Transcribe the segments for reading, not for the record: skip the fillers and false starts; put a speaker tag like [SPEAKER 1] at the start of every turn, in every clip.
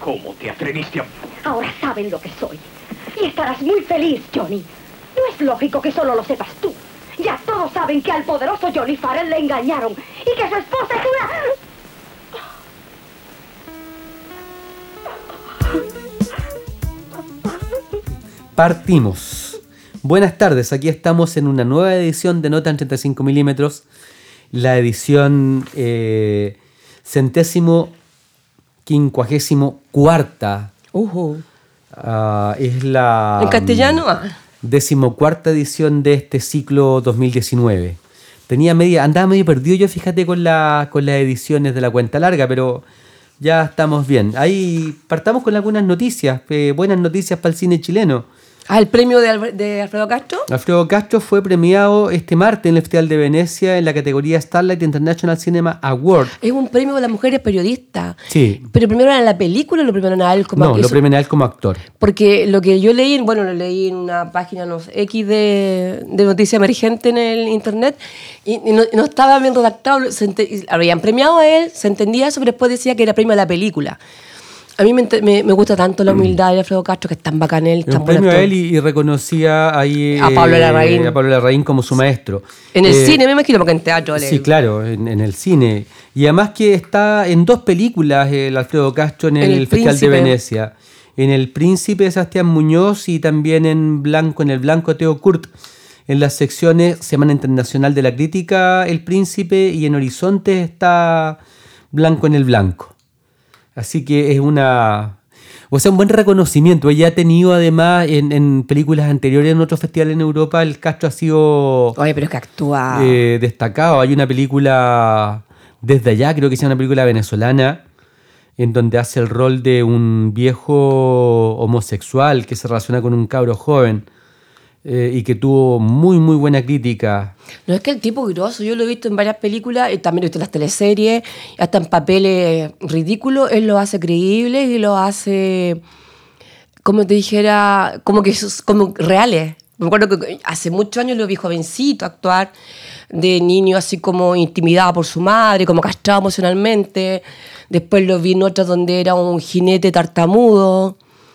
[SPEAKER 1] ¿Cómo te atreviste a...?
[SPEAKER 2] Ahora saben lo que soy. Y estarás muy feliz, Johnny. No es lógico que solo lo sepas tú. Ya todos saben que al poderoso Johnny Farrell le engañaron y que su esposa es una...
[SPEAKER 3] Partimos. Buenas tardes, aquí estamos en una nueva edición de Nota en 35 milímetros. La edición 154ª. Es la...
[SPEAKER 4] ¿En castellano?
[SPEAKER 3] 14ª edición de este ciclo 2019. Andaba medio perdido yo, fíjate, con las ediciones de la cuenta larga, pero ya estamos bien. Ahí partamos con algunas noticias, buenas noticias para el cine chileno.
[SPEAKER 4] ¿El premio de Alfredo Castro?
[SPEAKER 3] Alfredo Castro fue premiado este martes en el Festival de Venecia en la categoría Starlight International Cinema Award.
[SPEAKER 4] Es un premio de las mujeres periodistas.
[SPEAKER 3] Sí.
[SPEAKER 4] ¿Pero primero en la película o lo primero a él como actor?
[SPEAKER 3] No, lo premian a él como actor.
[SPEAKER 4] Porque lo que yo leí, lo leí en una página X de noticia emergente en el internet y no estaba bien redactado. Habían premiado a él, se entendía eso, pero después decía que era premio a la película. A mí me gusta tanto la humildad de Alfredo Castro, que es tan bacán él, tan
[SPEAKER 3] un premio a él y reconocía ahí
[SPEAKER 4] a Pablo
[SPEAKER 3] Larraín como su maestro.
[SPEAKER 4] En el cine, me imagino, porque en teatro.
[SPEAKER 3] Sí, claro, en el cine. Y además que está en 2 películas el Alfredo Castro en el Festival de Venecia. En El Príncipe de Sebastián Muñoz y también en El Blanco Teo Kurt. En las secciones Semana Internacional de la Crítica, El Príncipe, y en Horizonte está Blanco en el Blanco. Así que es un buen reconocimiento. Ella ha tenido además en películas anteriores en otros festivales en Europa, el Castro ha sido...
[SPEAKER 4] Oye, pero es que actúa...
[SPEAKER 3] destacado. Hay una película Desde Allá, creo que es una película venezolana, en donde hace el rol de un viejo homosexual que se relaciona con un cabro joven. Y que tuvo muy muy buena crítica.
[SPEAKER 4] No, es que el tipo grosso, yo lo he visto en varias películas, también lo he visto en las teleseries, hasta en papeles ridículos, él lo hace creíble y lo hace, como te dijera, como reales. Me acuerdo que hace muchos años lo vi jovencito actuar, de niño así como intimidado por su madre, como castrado emocionalmente. Después lo vi en otras donde era un jinete tartamudo.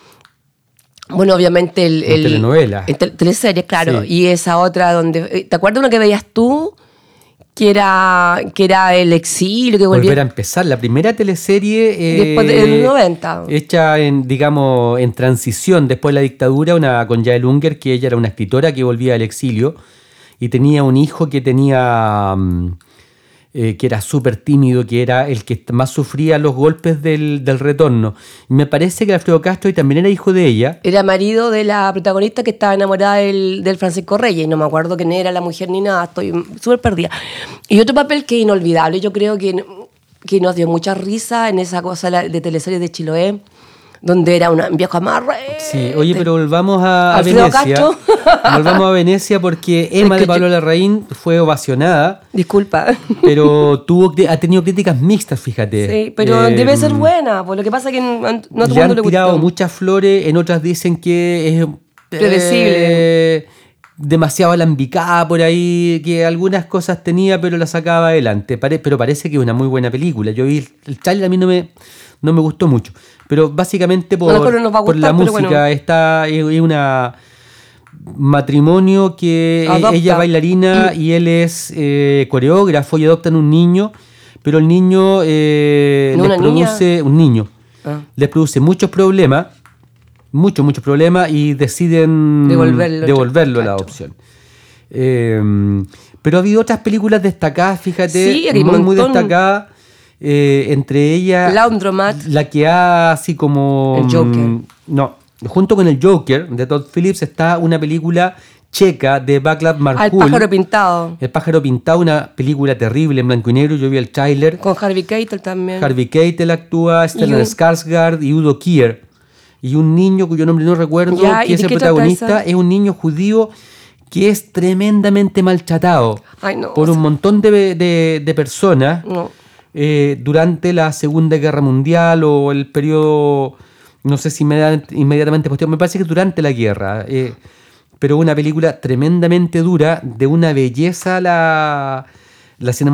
[SPEAKER 4] Bueno, obviamente
[SPEAKER 3] en telenovela.
[SPEAKER 4] En teleseries, claro.
[SPEAKER 3] Sí.
[SPEAKER 4] Y esa otra donde... ¿Te acuerdas una que veías tú? Que era el exilio, que volvía...
[SPEAKER 3] Volver a empezar. La primera teleserie...
[SPEAKER 4] después de los 90.
[SPEAKER 3] Hecha en transición después de la dictadura, con Yael Unger, que ella era una escritora que volvía al exilio y tenía un hijo que que era súper tímido, que era el que más sufría los golpes del retorno. Y me parece que Alfredo Castro también era hijo de ella.
[SPEAKER 4] Era marido de la protagonista que estaba enamorada del Francisco Reyes. No me acuerdo quién era la mujer ni nada, estoy súper perdida. Y otro papel que es inolvidable, yo creo que nos dio mucha risa en esa cosa de teleseries de Chiloé, donde era un viejo amarre.
[SPEAKER 3] Sí, oye, pero volvamos a
[SPEAKER 4] Alfredo
[SPEAKER 3] Venecia.
[SPEAKER 4] Castro.
[SPEAKER 3] Volvamos a Venecia porque Emma de Pablo Larraín fue ovacionada.
[SPEAKER 4] Disculpa.
[SPEAKER 3] Pero ha tenido críticas mixtas, fíjate.
[SPEAKER 4] Sí, pero debe ser buena, por lo que pasa es que no a todo el mundo le
[SPEAKER 3] han tirado
[SPEAKER 4] gustó.
[SPEAKER 3] muchas flores, en otras dicen que es
[SPEAKER 4] predecible.
[SPEAKER 3] Demasiado alambicada por ahí, que algunas cosas tenía, pero las sacaba adelante. Pero parece que es una muy buena película. Yo vi el trailer, a mí no me gustó mucho. Pero básicamente por la música, es una matrimonio que ella es bailarina y él es coreógrafo, y adoptan un niño, pero el niño les produce muchos problemas, muchos problemas, y deciden devolverlo a la adopción. Pero ha habido otras películas destacadas, fíjate,
[SPEAKER 4] sí,
[SPEAKER 3] muy destacadas. Entre ellas
[SPEAKER 4] Laundromat,
[SPEAKER 3] la que ha así como
[SPEAKER 4] el Joker.
[SPEAKER 3] Junto con el Joker de Todd Phillips está una película checa de Václav Markul,
[SPEAKER 4] El pájaro pintado.
[SPEAKER 3] El pájaro pintado, una película terrible en blanco y negro. Yo vi el tráiler.
[SPEAKER 4] Con Harvey Keitel también.
[SPEAKER 3] Harvey Keitel actúa, Stellan Skarsgård y Udo Kier. Y un niño cuyo nombre no recuerdo, que es el protagonista, es un niño judío que es tremendamente maltratado por un montón de personas. Durante la Segunda Guerra Mundial o el periodo, no sé si inmediatamente posterior, me parece que durante la guerra, pero una película tremendamente dura, de una belleza la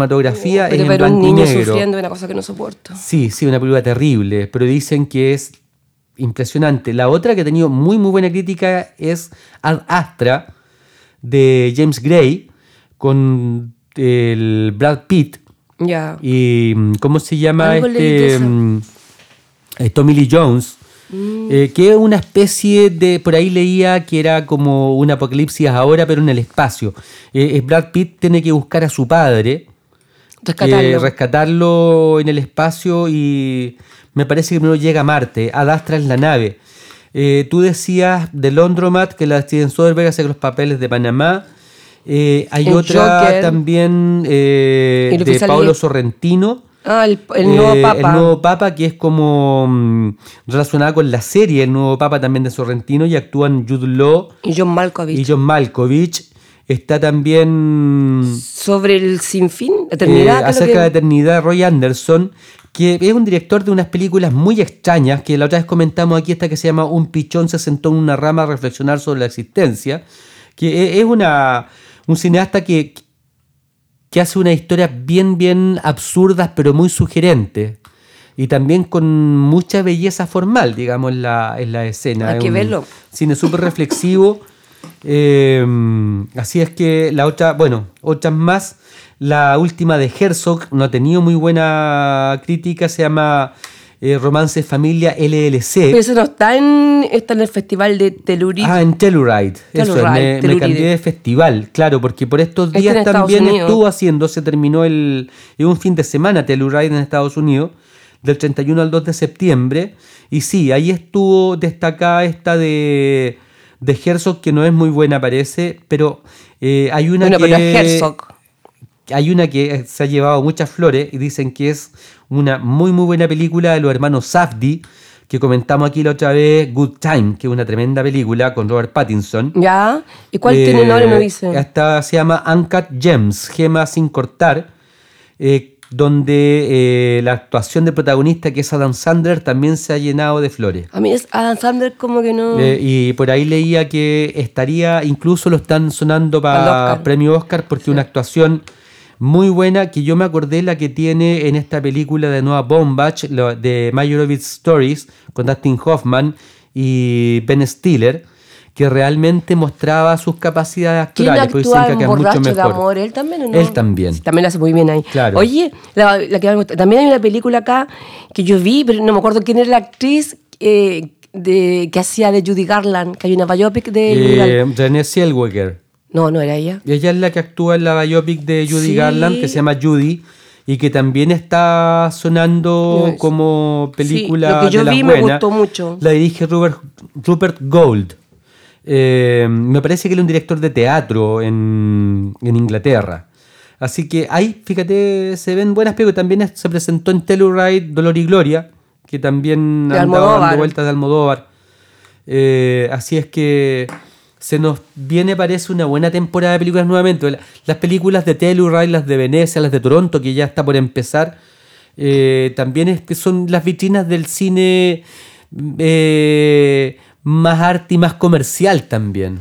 [SPEAKER 3] cinematografía, es en blanco y negro.
[SPEAKER 4] Un niño sufriendo una cosa que no soporto.
[SPEAKER 3] Sí, una película terrible, pero dicen que es impresionante. La otra que ha tenido muy muy buena crítica es Ad Astra de James Gray con el Brad Pitt
[SPEAKER 4] Ya.
[SPEAKER 3] y ¿cómo se llama
[SPEAKER 4] Algo leí de
[SPEAKER 3] Tommy Lee Jones? Que es una especie de, por ahí leía que era como un apocalipsis ahora, pero en el espacio. Brad Pitt tiene que buscar a su padre, rescatarlo en el espacio, y me parece que primero llega a Marte. Ad Astra es la nave. Tú decías de Laundromat, que la Steven Soderbergh hace los papeles de Panamá. Hay
[SPEAKER 4] El
[SPEAKER 3] otra
[SPEAKER 4] Joker.
[SPEAKER 3] También de Paolo Sorrentino.
[SPEAKER 4] El nuevo Papa.
[SPEAKER 3] El nuevo Papa, que es como relacionada con la serie El nuevo Papa también de Sorrentino, y actúan Jude Law
[SPEAKER 4] Y John Malkovich.
[SPEAKER 3] Está también
[SPEAKER 4] Sobre el sinfín, eternidad.
[SPEAKER 3] acerca de la eternidad, Roy Anderson, que es un director de unas películas muy extrañas, que la otra vez comentamos aquí, esta que se llama Un pichón se sentó en una rama a reflexionar sobre la existencia, que es un cineasta que hace unas historias bien absurdas, pero muy sugerentes. Y también con mucha belleza formal, digamos, en la escena.
[SPEAKER 4] Hay que verlo.
[SPEAKER 3] Cine súper reflexivo. Así es que la otra, bueno, otras más. La última de Herzog no ha tenido muy buena crítica, se llama Romance Familia LLC.
[SPEAKER 4] Pero eso no está en el festival de Telluride.
[SPEAKER 3] En Telluride. Eso es, me cambié de festival, claro, porque por estos días también estuvo haciendo, se terminó en un fin de semana Telluride en Estados Unidos, del 31 al 2 de septiembre. Y sí, ahí estuvo destacada esta de Herzog, que no es muy buena, parece, pero hay una
[SPEAKER 4] pero es Herzog.
[SPEAKER 3] Hay una que se ha llevado muchas flores y dicen que es una muy buena película de los hermanos Safdie, que comentamos aquí la otra vez, Good Time, que es una tremenda película con Robert Pattinson.
[SPEAKER 4] ¿Ya? ¿Y cuál tiene nombre? No dice.
[SPEAKER 3] Esta se llama Uncut Gems, Gemas sin cortar, donde la actuación del protagonista, que es Adam Sandler, también se ha llenado de flores.
[SPEAKER 4] A mí es Adam Sandler como que no...
[SPEAKER 3] Y por ahí leía que estaría, incluso lo están sonando para premio Oscar, porque una actuación muy buena, que yo me acordé la que tiene en esta película de Noah Baumbach, de Meyerowitz Stories, con Dustin Hoffman y Ben Stiller, que realmente mostraba sus capacidades actorales.
[SPEAKER 4] ¿Quién actúa en Borracho de Amor? ¿Él también o no?
[SPEAKER 3] Él también.
[SPEAKER 4] Sí, también lo hace muy bien ahí.
[SPEAKER 3] Claro.
[SPEAKER 4] Oye, también hay una película acá que yo vi, pero no me acuerdo quién era la actriz que hacía de Judy Garland, que hay una biopic de Judy Garland.
[SPEAKER 3] Renée Zellweger.
[SPEAKER 4] No era ella.
[SPEAKER 3] Ella es la que actúa en la biopic de Judy Garland, que se llama Judy, y que también está sonando como película
[SPEAKER 4] lo que yo
[SPEAKER 3] de las
[SPEAKER 4] vi
[SPEAKER 3] buenas.
[SPEAKER 4] Me gustó mucho.
[SPEAKER 3] La dirige Rupert Gold. Me parece que él es un director de teatro en Inglaterra. Así que ahí, fíjate, se ven buenas películas. También se presentó en Telluride Dolor y Gloria, que también andaba dando vueltas de Almodóvar. Así es que se nos viene, parece, una buena temporada de películas nuevamente. Las películas de Telluride, las de Venecia, las de Toronto, que ya está por empezar, también es que son las vitrinas del cine más arte y más comercial también.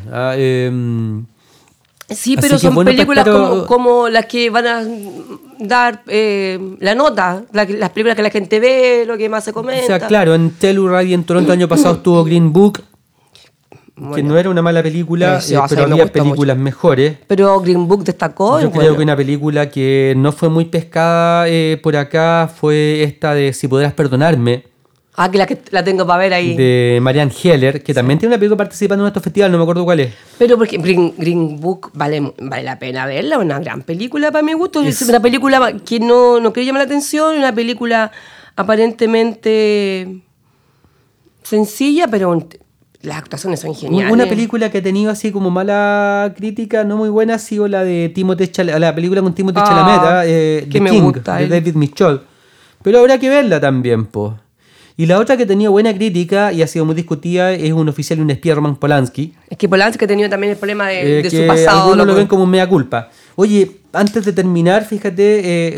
[SPEAKER 4] Sí, pero son películas como las que van a dar la nota, las películas que la gente ve, lo que más se comenta.
[SPEAKER 3] O sea, claro, en Telluride y en Toronto el año pasado estuvo Green Book, que no era una mala película, pero había películas mejores.
[SPEAKER 4] Pero Green Book destacó.
[SPEAKER 3] Yo creo que una película que no fue muy pescada por acá fue esta de Si podrás perdonarme.
[SPEAKER 4] Que la tengo para ver ahí.
[SPEAKER 3] De Marianne Heller, que también tiene una película participando en estos festivales, no me acuerdo cuál es.
[SPEAKER 4] Pero porque Green Book vale la pena verla, una gran película para mi gusto. Es una película que no quería llamar la atención, una película aparentemente sencilla, pero las actuaciones son geniales.
[SPEAKER 3] Una película que ha tenido así como mala crítica, no muy buena, ha sido la de Timothée Chalamet, la película con Timothée Chalamet,
[SPEAKER 4] que
[SPEAKER 3] The King, de David Mitchell. Pero habrá que verla también, po. Y la otra que tenía buena crítica y ha sido muy discutida es Un oficial y un espía, Roman Polanski.
[SPEAKER 4] Es que Polanski ha tenido también el problema de
[SPEAKER 3] que
[SPEAKER 4] su pasado.
[SPEAKER 3] Algunos lo ven como un mea culpa. Oye, antes de terminar, fíjate,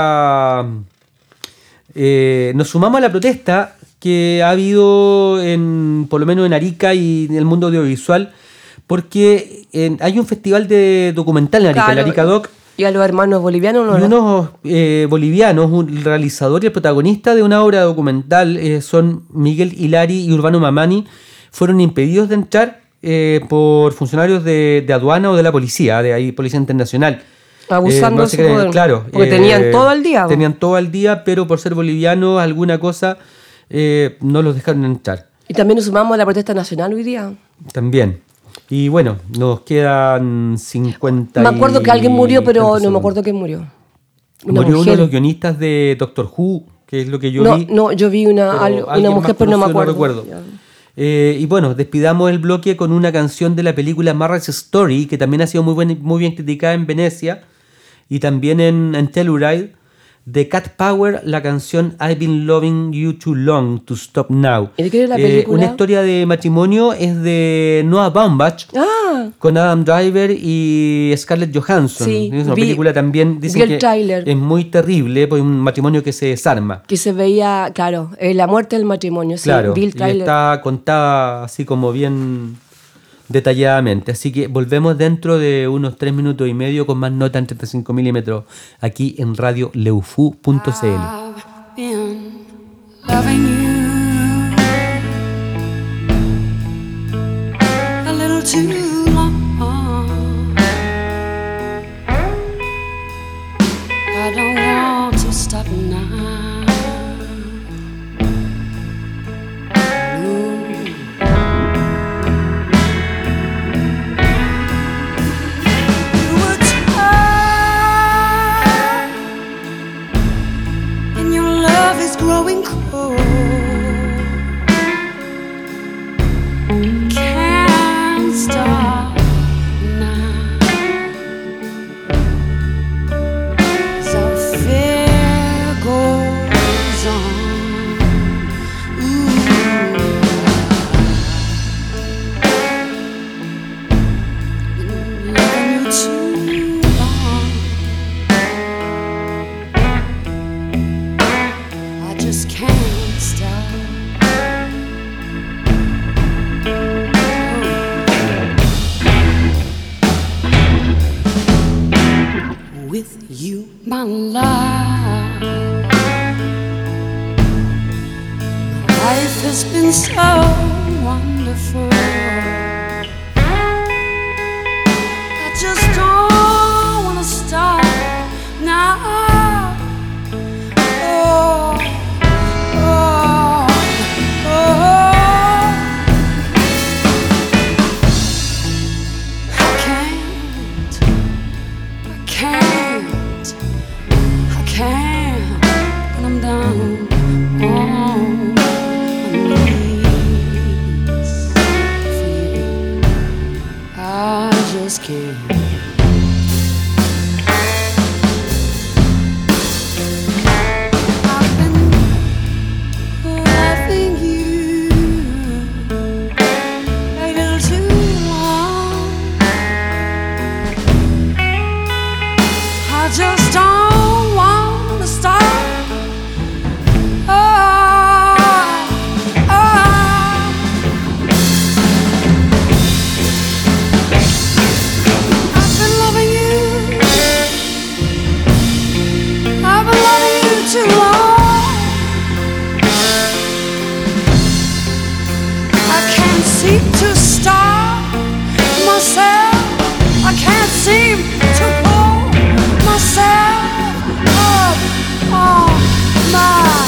[SPEAKER 3] nos sumamos a la protesta que ha habido por lo menos en Arica y en el mundo audiovisual, porque hay un festival de documental en Arica, el Arica Doc,
[SPEAKER 4] ¿Y a los hermanos bolivianos no?
[SPEAKER 3] Y unos bolivianos, un realizador y el protagonista de una obra documental, son Miguel Hilari y Urbano Mamani, fueron impedidos de entrar por funcionarios de aduana o de la policía, de ahí Policía Internacional.
[SPEAKER 4] Abusando de su poder.
[SPEAKER 3] Claro.
[SPEAKER 4] Porque tenían todo el día.
[SPEAKER 3] Tenían todo el día, pero por ser bolivianos, alguna cosa, no los dejaron entrar.
[SPEAKER 4] Y también nos sumamos a la protesta nacional hoy día.
[SPEAKER 3] También. Y bueno, nos quedan 50.
[SPEAKER 4] Me acuerdo que alguien murió, pero no me acuerdo quién murió.
[SPEAKER 3] Murió uno de los guionistas de Doctor Who, que es lo que yo vi.
[SPEAKER 4] No, yo vi una mujer, pero no me acuerdo.
[SPEAKER 3] No recuerdo. Y bueno, despidamos el bloque con una canción de la película Marriage Story, que también ha sido muy bien criticada en Venecia y también en Telluride, de Cat Power, la canción I've Been Loving You Too Long to Stop Now.
[SPEAKER 4] ¿Y de qué es la película?
[SPEAKER 3] Una historia de matrimonio, es de Noah Baumbach, con Adam Driver y Scarlett Johansson.
[SPEAKER 4] Sí,
[SPEAKER 3] es una película también, dicen que
[SPEAKER 4] trailer.
[SPEAKER 3] Es muy terrible, pues un matrimonio que se desarma.
[SPEAKER 4] Que se veía, claro, la muerte del matrimonio.
[SPEAKER 3] Claro,
[SPEAKER 4] sí,
[SPEAKER 3] y está contada así como bien detalladamente. Así que volvemos dentro de unos 3 minutos y medio con más nota en 35 milímetros aquí en Radio Leufu.cl.
[SPEAKER 1] Growing cold, can't stop now. So fear goes on. Loving you too long. Just can't stop. With you, my life has been so wonderful. I just don't wanna stop now. Oh. When I'm down on my knees for you, I just can't. I've been loving you a little too long. I just don't want to stop. I've been loving you. I've been loving you too long. I can't seem to stop myself. I can't seem to pull myself up on my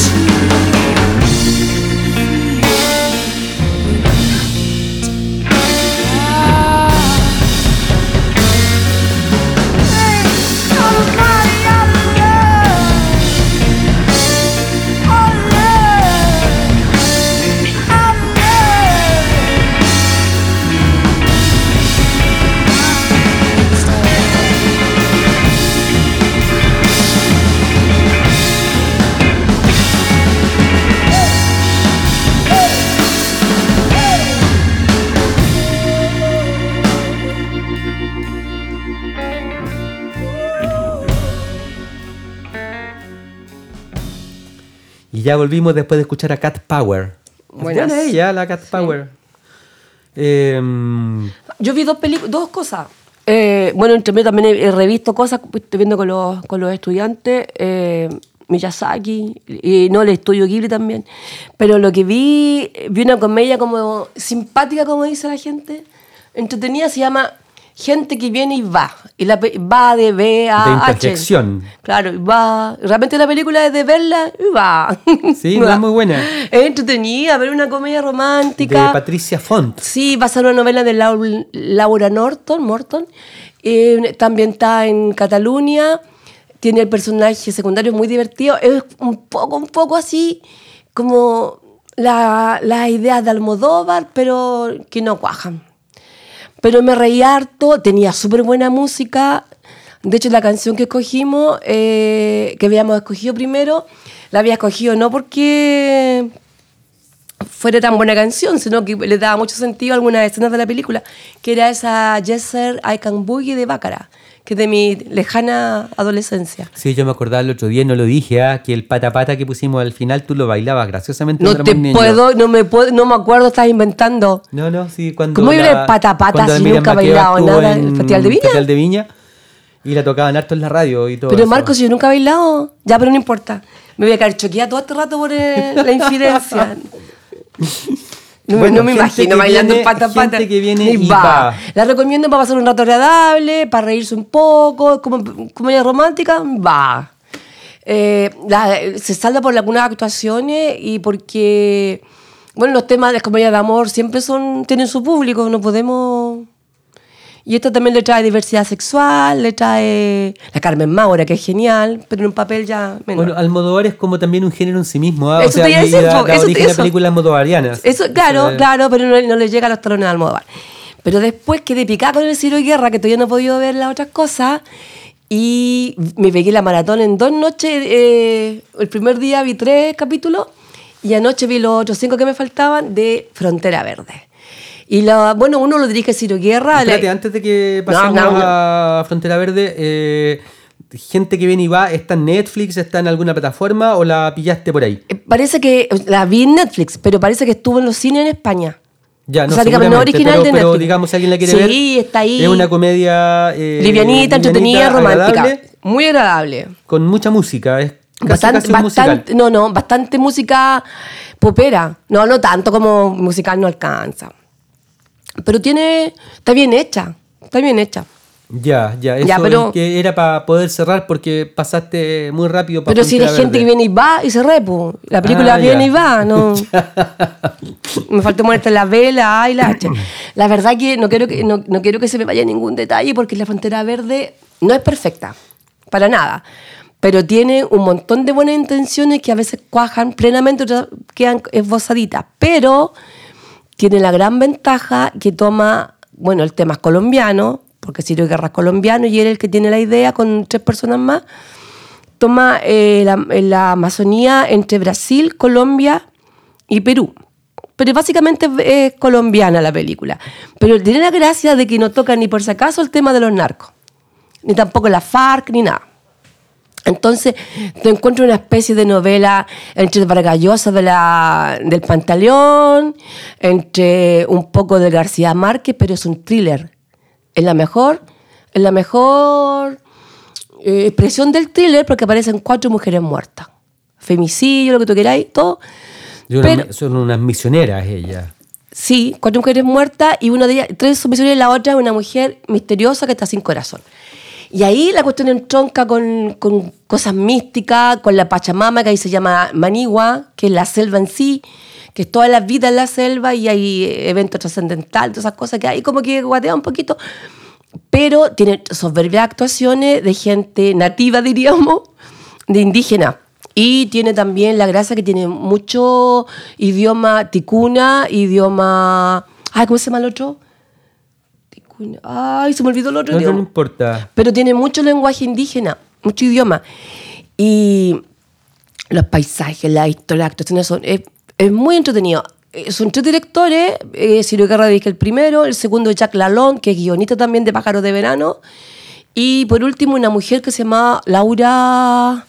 [SPEAKER 3] Y ya volvimos después de escuchar a Cat Power.
[SPEAKER 4] Buenas.
[SPEAKER 3] Ella, la Cat Power.
[SPEAKER 4] Yo vi dos cosas. Bueno, entre medio también he revisto cosas, estoy viendo con los estudiantes, Miyazaki, y no, el estudio Ghibli también. Pero lo que vi una comedia como simpática, como dice la gente, entretenida, se llama Gente que viene y va. Y va de B a
[SPEAKER 3] De
[SPEAKER 4] H.
[SPEAKER 3] interjección.
[SPEAKER 4] Claro, y va. Realmente la película es de verla y va.
[SPEAKER 3] Sí, no, es muy buena.
[SPEAKER 4] Es entretenida, ver una comedia romántica.
[SPEAKER 3] De Patricia Font.
[SPEAKER 4] Sí, va a ser una novela de Laura Morton. También está en Cataluña. Tiene el personaje secundario muy divertido. Es un poco así como las ideas de Almodóvar, pero que no cuajan. Pero me reí harto, tenía súper buena música. De hecho, la canción que escogimos, que habíamos escogido primero, la había escogido no porque fuera tan buena canción, sino que le daba mucho sentido a algunas escenas de la película, que era esa Yes Sir, I Can Boogie de Baccarat, que es de mi lejana adolescencia.
[SPEAKER 3] Sí, yo me acordaba el otro día, no lo dije, que el pata pata que pusimos al final tú lo bailabas graciosamente.
[SPEAKER 4] No me acuerdo, estás inventando.
[SPEAKER 3] No, sí, cuando...
[SPEAKER 4] ¿Cómo iba el pata pata si nunca he bailado nada en el Festival de Viña?
[SPEAKER 3] Festival de Viña, y la tocaban harto en la radio y todo.
[SPEAKER 4] Pero
[SPEAKER 3] eso.
[SPEAKER 4] Marcos, yo nunca he bailado. Ya, pero no importa. Me voy a quedar choqueada todo este rato por la infidencia. No me imagino bailando el pata pata.
[SPEAKER 3] Gente que viene y va.
[SPEAKER 4] La recomiendo para pasar un rato agradable, para reírse un poco, como comedia romántica, va. Se salda por algunas actuaciones y porque, bueno, los temas de las comedias de amor siempre tienen su público, no podemos... Y esto también le trae diversidad sexual, le trae la Carmen Maura, que es genial, pero en un papel ya menor.
[SPEAKER 3] Bueno, Almodóvar es como también un género en sí mismo.
[SPEAKER 4] Eso
[SPEAKER 3] o sea,
[SPEAKER 4] te iba a decir,
[SPEAKER 3] da
[SPEAKER 4] eso
[SPEAKER 3] origen a películas almodovarianas.
[SPEAKER 4] Eso, claro, pero no le llega a los talones de Almodóvar. Pero después quedé picada con el Ciro Guerra, que todavía no he podido ver las otras cosas, y me pegué la maratón en 2 noches. El primer día vi 3 capítulos, y anoche vi los otros 5 que me faltaban de Frontera Verde. Y uno lo dirige Ciro Guerra.
[SPEAKER 3] Espérate, antes de que pasemos a Frontera Verde, Gente que viene y va, ¿está en Netflix, está en alguna plataforma o la pillaste por ahí?
[SPEAKER 4] Parece que la vi en Netflix, pero parece que estuvo en los cines en España.
[SPEAKER 3] Ya, no,
[SPEAKER 4] o sea, digamos, no original de Netflix.
[SPEAKER 3] Pero digamos, si alguien la quiere ver.
[SPEAKER 4] Sí, está ahí.
[SPEAKER 3] Es una comedia
[SPEAKER 4] livianita, entretenida, romántica.
[SPEAKER 3] Agradable,
[SPEAKER 4] muy agradable.
[SPEAKER 3] Con mucha música. Es casi un musical.
[SPEAKER 4] Bastante música popera. No tanto como musical no alcanza. Pero está bien hecha.
[SPEAKER 3] Ya, eso pero, que era para poder cerrar porque pasaste muy rápido.
[SPEAKER 4] Pero si hay gente que viene y va y se repo. La película viene y va, ¿no? Me faltó ponerte la B, la A y la H. La verdad que no quiero que se me vaya ningún detalle porque la Frontera Verde no es perfecta, para nada. Pero tiene un montón de buenas intenciones que a veces cuajan plenamente, otras quedan esbozaditas. Pero tiene la gran ventaja que toma, el tema es colombiano, porque Ciro Guerra es colombiano y él es el que tiene la idea con 3 personas más. Toma la Amazonía entre Brasil, Colombia y Perú. Pero básicamente es colombiana la película. Pero tiene la gracia de que no toca ni por si acaso el tema de los narcos, ni tampoco la FARC, ni nada. Entonces te encuentro una especie de novela entre Vargas Llosa del Pantaleón, entre un poco de García Márquez, pero es un thriller. Es la mejor expresión del thriller porque aparecen 4 mujeres muertas. Femicidio, lo que tú queráis, todo.
[SPEAKER 3] Son unas misioneras ellas.
[SPEAKER 4] Sí, 4 mujeres muertas y una de ellas, 3 son misioneras y la otra es una mujer misteriosa que está sin corazón. Y ahí la cuestión entronca con cosas místicas, con la Pachamama, que ahí se llama Manigua, que es la selva en sí, que es toda la vida en la selva y hay eventos trascendentales, todas esas cosas que ahí como que guatea un poquito. Pero tiene soberbias actuaciones de gente nativa, diríamos, de indígena. Y tiene también la gracia que tiene mucho idioma ticuna, idioma... ¿cómo se llama el otro? Se me olvidó el otro idioma.
[SPEAKER 3] No importa.
[SPEAKER 4] Pero tiene mucho lenguaje indígena, mucho idioma. Y los paisajes, la historia, las actuaciones es muy entretenido. Son 3 directores. Ciro Guerra dirige el primero, el segundo es Jack Lalonde, que es guionista también de Pájaros de Verano. Y por último, una mujer que se llama Laura...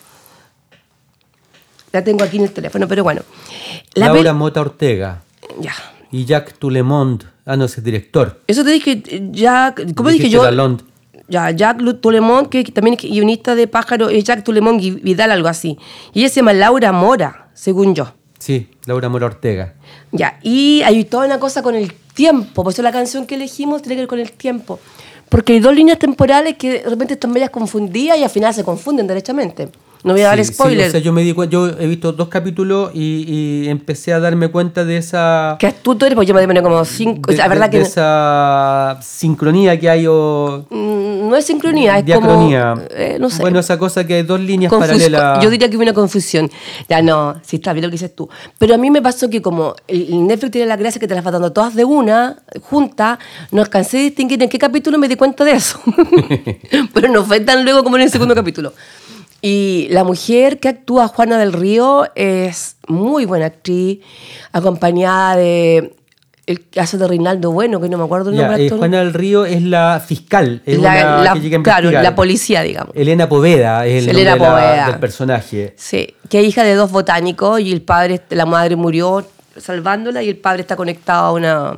[SPEAKER 4] La tengo aquí en el teléfono, pero bueno.
[SPEAKER 3] Laura Mota Ortega.
[SPEAKER 4] Ya.
[SPEAKER 3] Y Jacques Toulemont. No, ese es director.
[SPEAKER 4] Eso te dije, ya... ¿Cómo dije yo?
[SPEAKER 3] Lalonde.
[SPEAKER 4] Ya, Jacques Toulemont, que también es guionista de Pájaro, es Jacques Toulemont Vidal, algo así. Y ella se llama Laura Mora, según yo.
[SPEAKER 3] Sí, Laura Mora Ortega.
[SPEAKER 4] Ya, y hay toda una cosa con el tiempo, por eso la canción que elegimos tiene que ver con el tiempo. Porque hay dos líneas temporales que de repente están medias confundidas y al final se confunden derechamente. No voy a dar spoilers.
[SPEAKER 3] Sí, o sea, yo he visto 2 capítulos y empecé a darme cuenta de esa...
[SPEAKER 4] Que astuto eres, pues yo me demoré como 5...
[SPEAKER 3] De esa sincronía que hay o...
[SPEAKER 4] No es sincronía, es
[SPEAKER 3] diacronía.
[SPEAKER 4] como... no sé.
[SPEAKER 3] Bueno, esa cosa que hay 2 líneas paralelas...
[SPEAKER 4] Yo diría que hubo una confusión. Ya no, sí está bien lo que dices tú. Pero a mí me pasó que como el Netflix tiene la gracia que te las va dando todas de una, juntas, no alcancé a distinguir en qué capítulo me di cuenta de eso. Pero no fue tan luego como en el segundo capítulo. Y la mujer que actúa, Juana del Río, es muy buena actriz, acompañada de el que hace de Reinaldo Bueno, que no me acuerdo el nombre.
[SPEAKER 3] Juana del Río es la fiscal, es una que llega a investigar.
[SPEAKER 4] Claro, la policía, digamos.
[SPEAKER 3] Elena Poveda es el nombre del personaje.
[SPEAKER 4] Sí, que es hija de 2 botánicos y el padre, la madre murió salvándola y el padre está conectado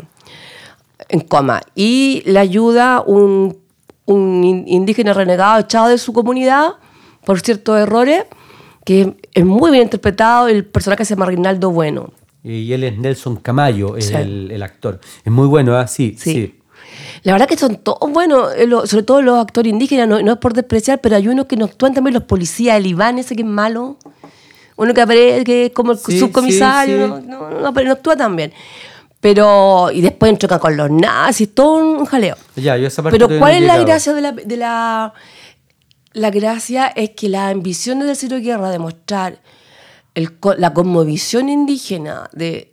[SPEAKER 4] en coma. Y le ayuda un indígena renegado echado de su comunidad por ciertos errores, que es muy bien interpretado. El personaje se llama Reinaldo Bueno.
[SPEAKER 3] Y él es Nelson Camayo, es el actor. Es muy bueno, ¿ah? Sí.
[SPEAKER 4] La verdad que son todos buenos, sobre todo los actores indígenas, no es por despreciar, pero hay unos que no actúan también, los policías, el Iván ese que es malo, uno que aparece, que es como el subcomisario,
[SPEAKER 3] sí.
[SPEAKER 4] No actúa tan bien. Pero, y después chocan con los nazis, todo un jaleo.
[SPEAKER 3] Ya, yo esa parte
[SPEAKER 4] pero ¿cuál es la gracia de la gracia? Es que las ambiciones de Ciro Guerra de mostrar la cosmovisión indígena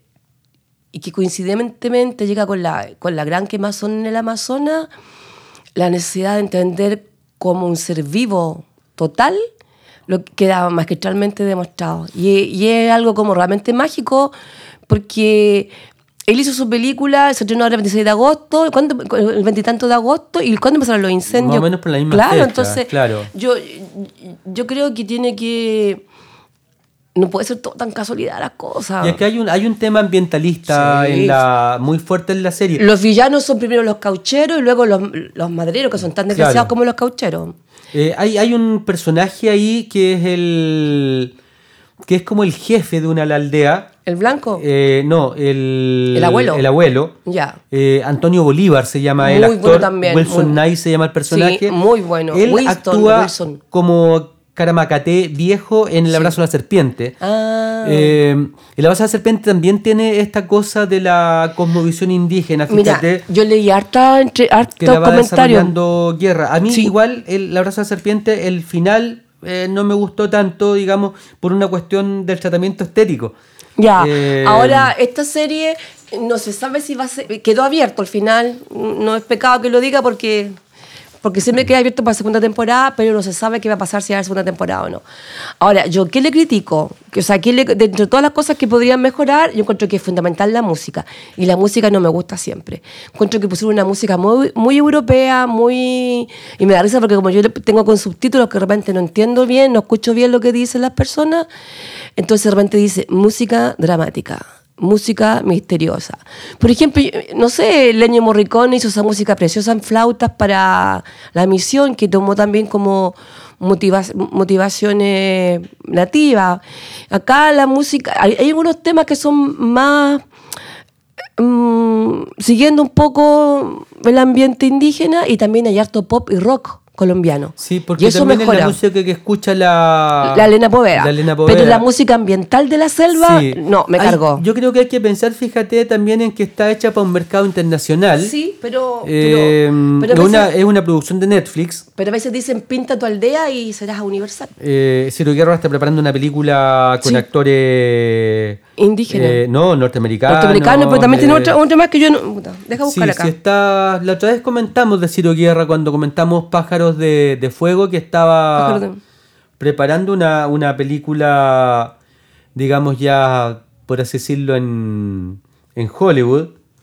[SPEAKER 4] y que coincidentemente llega con la gran quemazón en el Amazonas, la necesidad de entender como un ser vivo total, lo queda magistralmente demostrado. Y es algo como realmente mágico, porque él hizo su película, se estrenó ahora el 26 de agosto, el 20 y tanto de agosto, y ¿cuándo empezaron los incendios?
[SPEAKER 3] Más o menos por la misma fecha,
[SPEAKER 4] entonces,
[SPEAKER 3] claro.
[SPEAKER 4] Yo creo que tiene que... No puede ser todo tan casualidad las cosas.
[SPEAKER 3] Y es que hay un tema ambientalista muy fuerte en la serie.
[SPEAKER 4] Los villanos son primero los caucheros y luego los madereros, que son tan desgraciados como los caucheros.
[SPEAKER 3] Hay un personaje ahí que es como el jefe de una aldea.
[SPEAKER 4] ¿El blanco?
[SPEAKER 3] No, el
[SPEAKER 4] abuelo.
[SPEAKER 3] El abuelo.
[SPEAKER 4] Ya.
[SPEAKER 3] Antonio Bolívar se llama
[SPEAKER 4] muy
[SPEAKER 3] el actor.
[SPEAKER 4] Bueno también.
[SPEAKER 3] Wilson Knight se llama el personaje.
[SPEAKER 4] Sí, muy bueno.
[SPEAKER 3] Él actúa como Caramacate viejo en El abrazo a la serpiente. El abrazo a la serpiente también tiene esta cosa de la cosmovisión indígena. Fíjate.
[SPEAKER 4] Mira, yo leí harto
[SPEAKER 3] comentario desarrollando Guerra. A mí igual el abrazo a la serpiente, el final no me gustó tanto, digamos, por una cuestión del tratamiento estético.
[SPEAKER 4] Ya, ahora esta serie no se sabe si va a ser... Quedó abierto al final, no es pecado que lo diga porque siempre queda abierto para la segunda temporada, pero no se sabe qué va a pasar si hay segunda temporada o no. Ahora, ¿yo qué le critico? De entre todas las cosas que podrían mejorar, yo encuentro que es fundamental la música. Y la música no me gusta siempre. Encuentro que pusieron una música muy, muy europea, y me da risa porque como yo tengo con subtítulos que de repente no entiendo bien, no escucho bien lo que dicen las personas, entonces de repente dice música dramática, música misteriosa. Por ejemplo, no sé, Ennio Morricone hizo esa música preciosa en flautas para La Misión, que tomó también como motivaciones nativas. Acá la música, hay algunos temas que son más siguiendo un poco el ambiente indígena, y también hay harto pop y rock colombiano.
[SPEAKER 3] Sí, porque
[SPEAKER 4] y eso
[SPEAKER 3] también
[SPEAKER 4] mejora.
[SPEAKER 3] Es la música que escucha la
[SPEAKER 4] Elena Poveda. Pero la música ambiental de la selva,
[SPEAKER 3] sí.
[SPEAKER 4] No, me cargó.
[SPEAKER 3] Yo creo que hay que pensar, fíjate, también en que está hecha para un mercado internacional.
[SPEAKER 4] Sí, pero
[SPEAKER 3] es una producción de Netflix.
[SPEAKER 4] Pero a veces dicen pinta tu aldea y serás universal.
[SPEAKER 3] Ciro Guerra está preparando una película con actores
[SPEAKER 4] indígenas.
[SPEAKER 3] No, norteamericanos.
[SPEAKER 4] Pero también tiene otra más que yo no. Deja buscar acá.
[SPEAKER 3] Sí, la otra vez comentamos de Ciro Guerra cuando comentamos Pájaros de Fuego, que estaba preparando una película, digamos ya, por así decirlo, en Hollywood.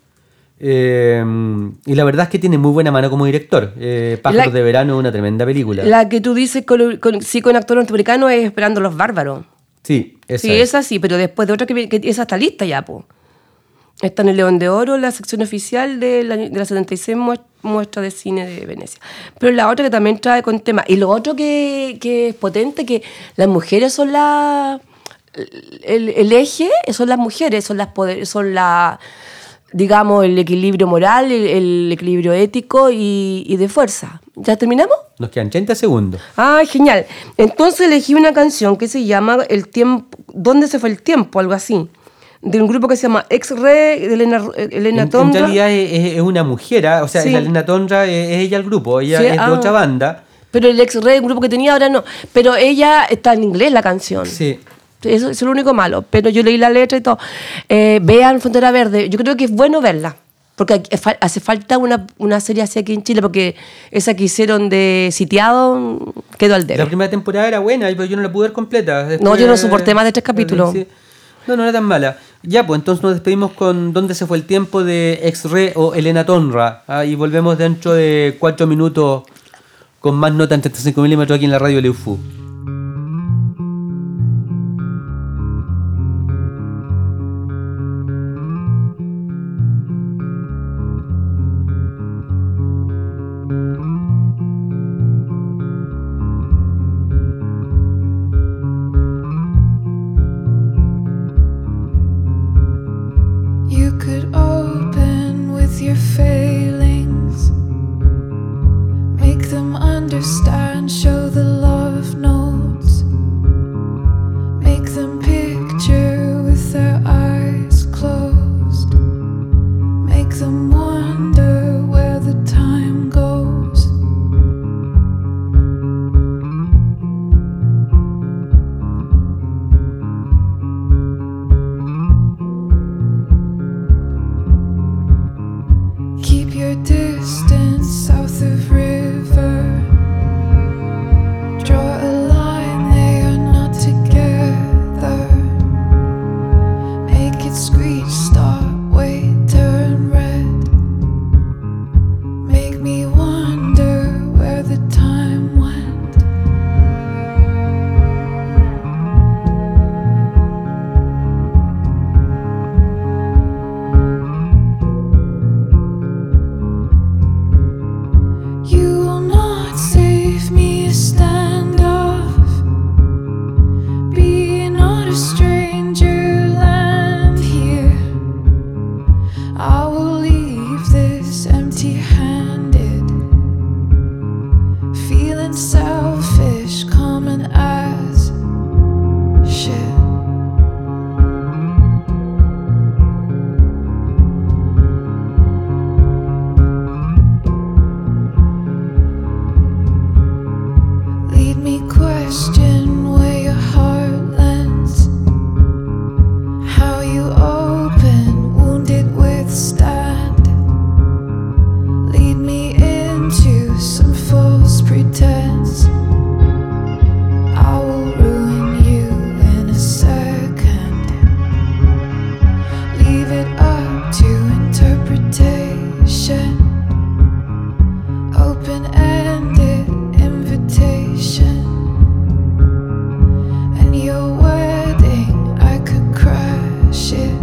[SPEAKER 3] Y la verdad es que tiene muy buena mano como director. Pájaros de Verano es una tremenda película.
[SPEAKER 4] La que tú dices con actor norteamericano es Esperando los Bárbaros.
[SPEAKER 3] Sí,
[SPEAKER 4] esa sí, pero después de otra que esa está lista ya, po. Está en el León de Oro, la sección oficial de la 76 muestra de cine de Venecia. Pero la otra que también trae con tema. Y lo otro que es potente, que las mujeres son el eje, son las mujeres, son digamos, el equilibrio moral, el equilibrio ético y de fuerza. ¿Ya terminamos?
[SPEAKER 3] Nos quedan 30 segundos.
[SPEAKER 4] Ah, genial. Entonces elegí una canción que se llama El tiempo, ¿Dónde se fue el tiempo? Algo así. De un grupo que se llama X-Ray, de Elena Tondra.
[SPEAKER 3] En realidad es una mujer, o sea,
[SPEAKER 4] Sí.
[SPEAKER 3] la Elena Tondra es ella el grupo, ella
[SPEAKER 4] Sí,
[SPEAKER 3] es de otra banda.
[SPEAKER 4] Pero el X-Ray, un grupo que tenía, ahora no. Pero ella está en inglés, la canción.
[SPEAKER 3] Sí.
[SPEAKER 4] Eso es lo único malo. Pero yo leí la letra y todo. Vean Frontera Verde. Yo creo que es bueno verla. Porque hace falta una serie así aquí en Chile, porque esa que hicieron de Sitiado quedó al debe.
[SPEAKER 3] La primera temporada era buena, pero yo no la pude ver completa. Después,
[SPEAKER 4] No, yo no soporté más de 3 capítulos.
[SPEAKER 3] Sí. No era tan mala. Ya, pues entonces nos despedimos con ¿Dónde se fue el tiempo? De X-Ray o Elena Tondra. Y volvemos dentro de 4 minutos con más nota en 35 milímetros aquí en la radio Leufu.
[SPEAKER 5] You could open with your failings, make them understand, show the love notes, make them picture with their eyes closed, make them wonder where the time goes. Keep your distance south of river. Draw a line, they are not together. Make it screech, stop, wait, turn red. Make me wonder where the time went. You will not save me a standoff. Be not a stranger, land here. I will leave this empty-handed, feeling selfish, common as shit. Lead me question where your heart lends, how you open, wounded withstand. Lead me into some false pretense. I will ruin you in a second. Leave it up to interpretation. Open-ended invitation. And your wedding, I could crash it.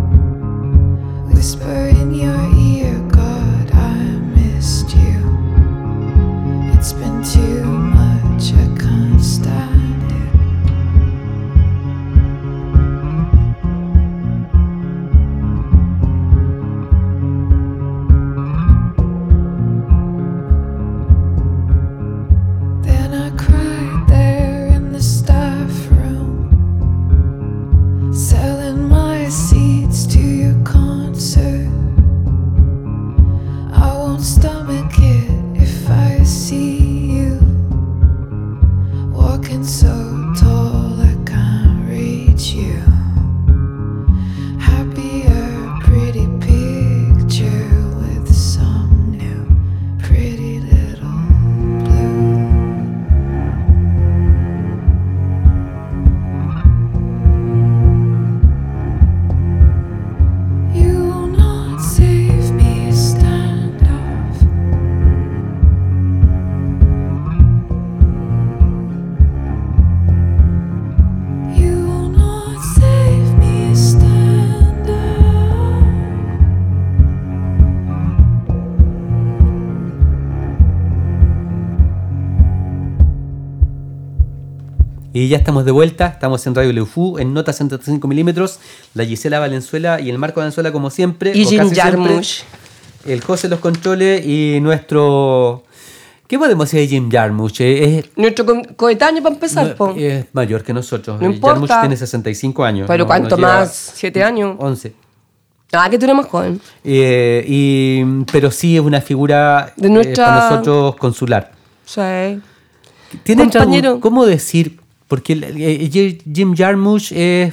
[SPEAKER 5] Whisper in your ear, God, I missed you. It's been too much, I can't stand it. Then I cried there in the staff room, selling my seats to your concert.
[SPEAKER 3] Y ya estamos de vuelta, estamos en Radio Leufú, en Nota 135 milímetros, la Gisela Valenzuela y el Marco Valenzuela como siempre.
[SPEAKER 4] Y
[SPEAKER 3] o
[SPEAKER 4] Jim
[SPEAKER 3] casi siempre,
[SPEAKER 4] Jarmusch.
[SPEAKER 3] el José los controles y nuestro... ¿Qué podemos decir de Jim Jarmusch?
[SPEAKER 4] Nuestro coetáneo para empezar, po.
[SPEAKER 3] Es mayor que nosotros.
[SPEAKER 4] No importa.
[SPEAKER 3] Jarmusch tiene 65 años.
[SPEAKER 4] Pero
[SPEAKER 3] no-
[SPEAKER 4] ¿cuánto
[SPEAKER 3] nos lleva
[SPEAKER 4] más? 7 años.
[SPEAKER 3] 11.
[SPEAKER 4] Ah, que tú eres más joven.
[SPEAKER 3] Pero sí es una figura
[SPEAKER 4] De nuestra-
[SPEAKER 3] para nosotros consular.
[SPEAKER 4] Sí.
[SPEAKER 3] ¿Tiene
[SPEAKER 4] Compañero.
[SPEAKER 3] algún- ¿Cómo decir? Porque Jim Jarmusch es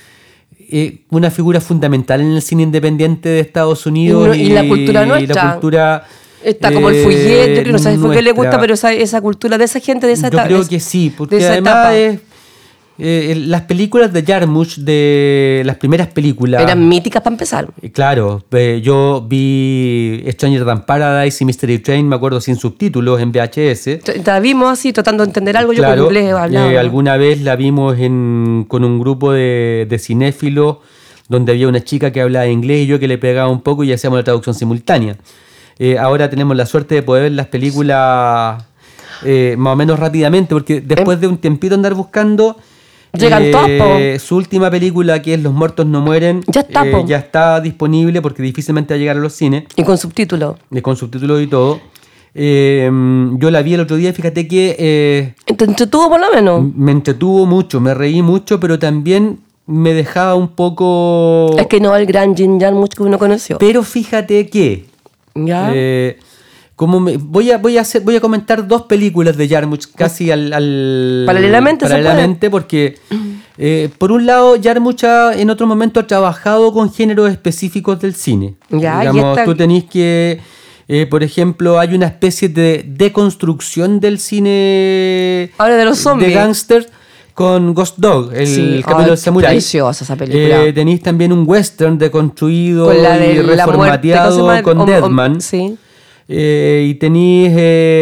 [SPEAKER 3] una figura fundamental en el cine independiente de Estados Unidos
[SPEAKER 4] Y la cultura
[SPEAKER 3] y
[SPEAKER 4] nuestra.
[SPEAKER 3] la cultura,
[SPEAKER 4] Está como el Fouillet, yo creo que no sé por qué le gusta,
[SPEAKER 3] nuestra.
[SPEAKER 4] pero esa cultura de esa gente, de esa
[SPEAKER 3] Yo
[SPEAKER 4] etapa.
[SPEAKER 3] creo que sí, porque
[SPEAKER 4] de esa
[SPEAKER 3] además
[SPEAKER 4] etapa.
[SPEAKER 3] las películas de Jarmusch, de las primeras películas,
[SPEAKER 4] Eran míticas para empezar.
[SPEAKER 3] claro, yo vi Stranger Than Paradise y Mystery Train, me acuerdo sin subtítulos en VHS.
[SPEAKER 4] La vimos así, tratando de entender algo, yo con inglés hablaba.
[SPEAKER 3] Alguna vez la vimos con un grupo de cinéfilos donde había una chica que hablaba inglés y yo que le pegaba un poco y hacíamos la traducción simultánea. Ahora tenemos la suerte de poder ver las películas más o menos rápidamente, porque después de un tiempito andar buscando,
[SPEAKER 4] Llegan todas, po.
[SPEAKER 3] su última película, que es Los muertos no mueren,
[SPEAKER 4] Ya está, po.
[SPEAKER 3] ya está disponible porque difícilmente va a llegar a los cines,
[SPEAKER 4] Y con subtítulos.
[SPEAKER 3] con subtítulos y todo. Yo la vi el otro día, fíjate que
[SPEAKER 4] ¿Te entretuvo por lo menos?
[SPEAKER 3] me entretuvo mucho, me reí mucho, pero también me dejaba un poco...
[SPEAKER 4] Es que no el gran Jim Jarmusch que uno conoció.
[SPEAKER 3] Pero fíjate que...
[SPEAKER 4] ¿Ya?
[SPEAKER 3] voy a comentar dos películas de Jarmusch casi
[SPEAKER 4] Paralelamente,
[SPEAKER 3] porque por un lado Jarmusch en otro momento ha trabajado con géneros específicos del cine.
[SPEAKER 4] Ya, y
[SPEAKER 3] Digamos,
[SPEAKER 4] esta-
[SPEAKER 3] tú tenés que por ejemplo, hay una especie de deconstrucción del cine
[SPEAKER 4] Habla de los zombies.
[SPEAKER 3] de gángster con Ghost Dog, el camino
[SPEAKER 4] ay,
[SPEAKER 3] del samurái.
[SPEAKER 4] preciosa esa película.
[SPEAKER 3] Tenéis también un western deconstruido
[SPEAKER 4] Con la de
[SPEAKER 3] y
[SPEAKER 4] la
[SPEAKER 3] reformateado
[SPEAKER 4] muerte, ¿cómo se llama?
[SPEAKER 3] con Deadman.
[SPEAKER 4] Sí.
[SPEAKER 3] Y tenéis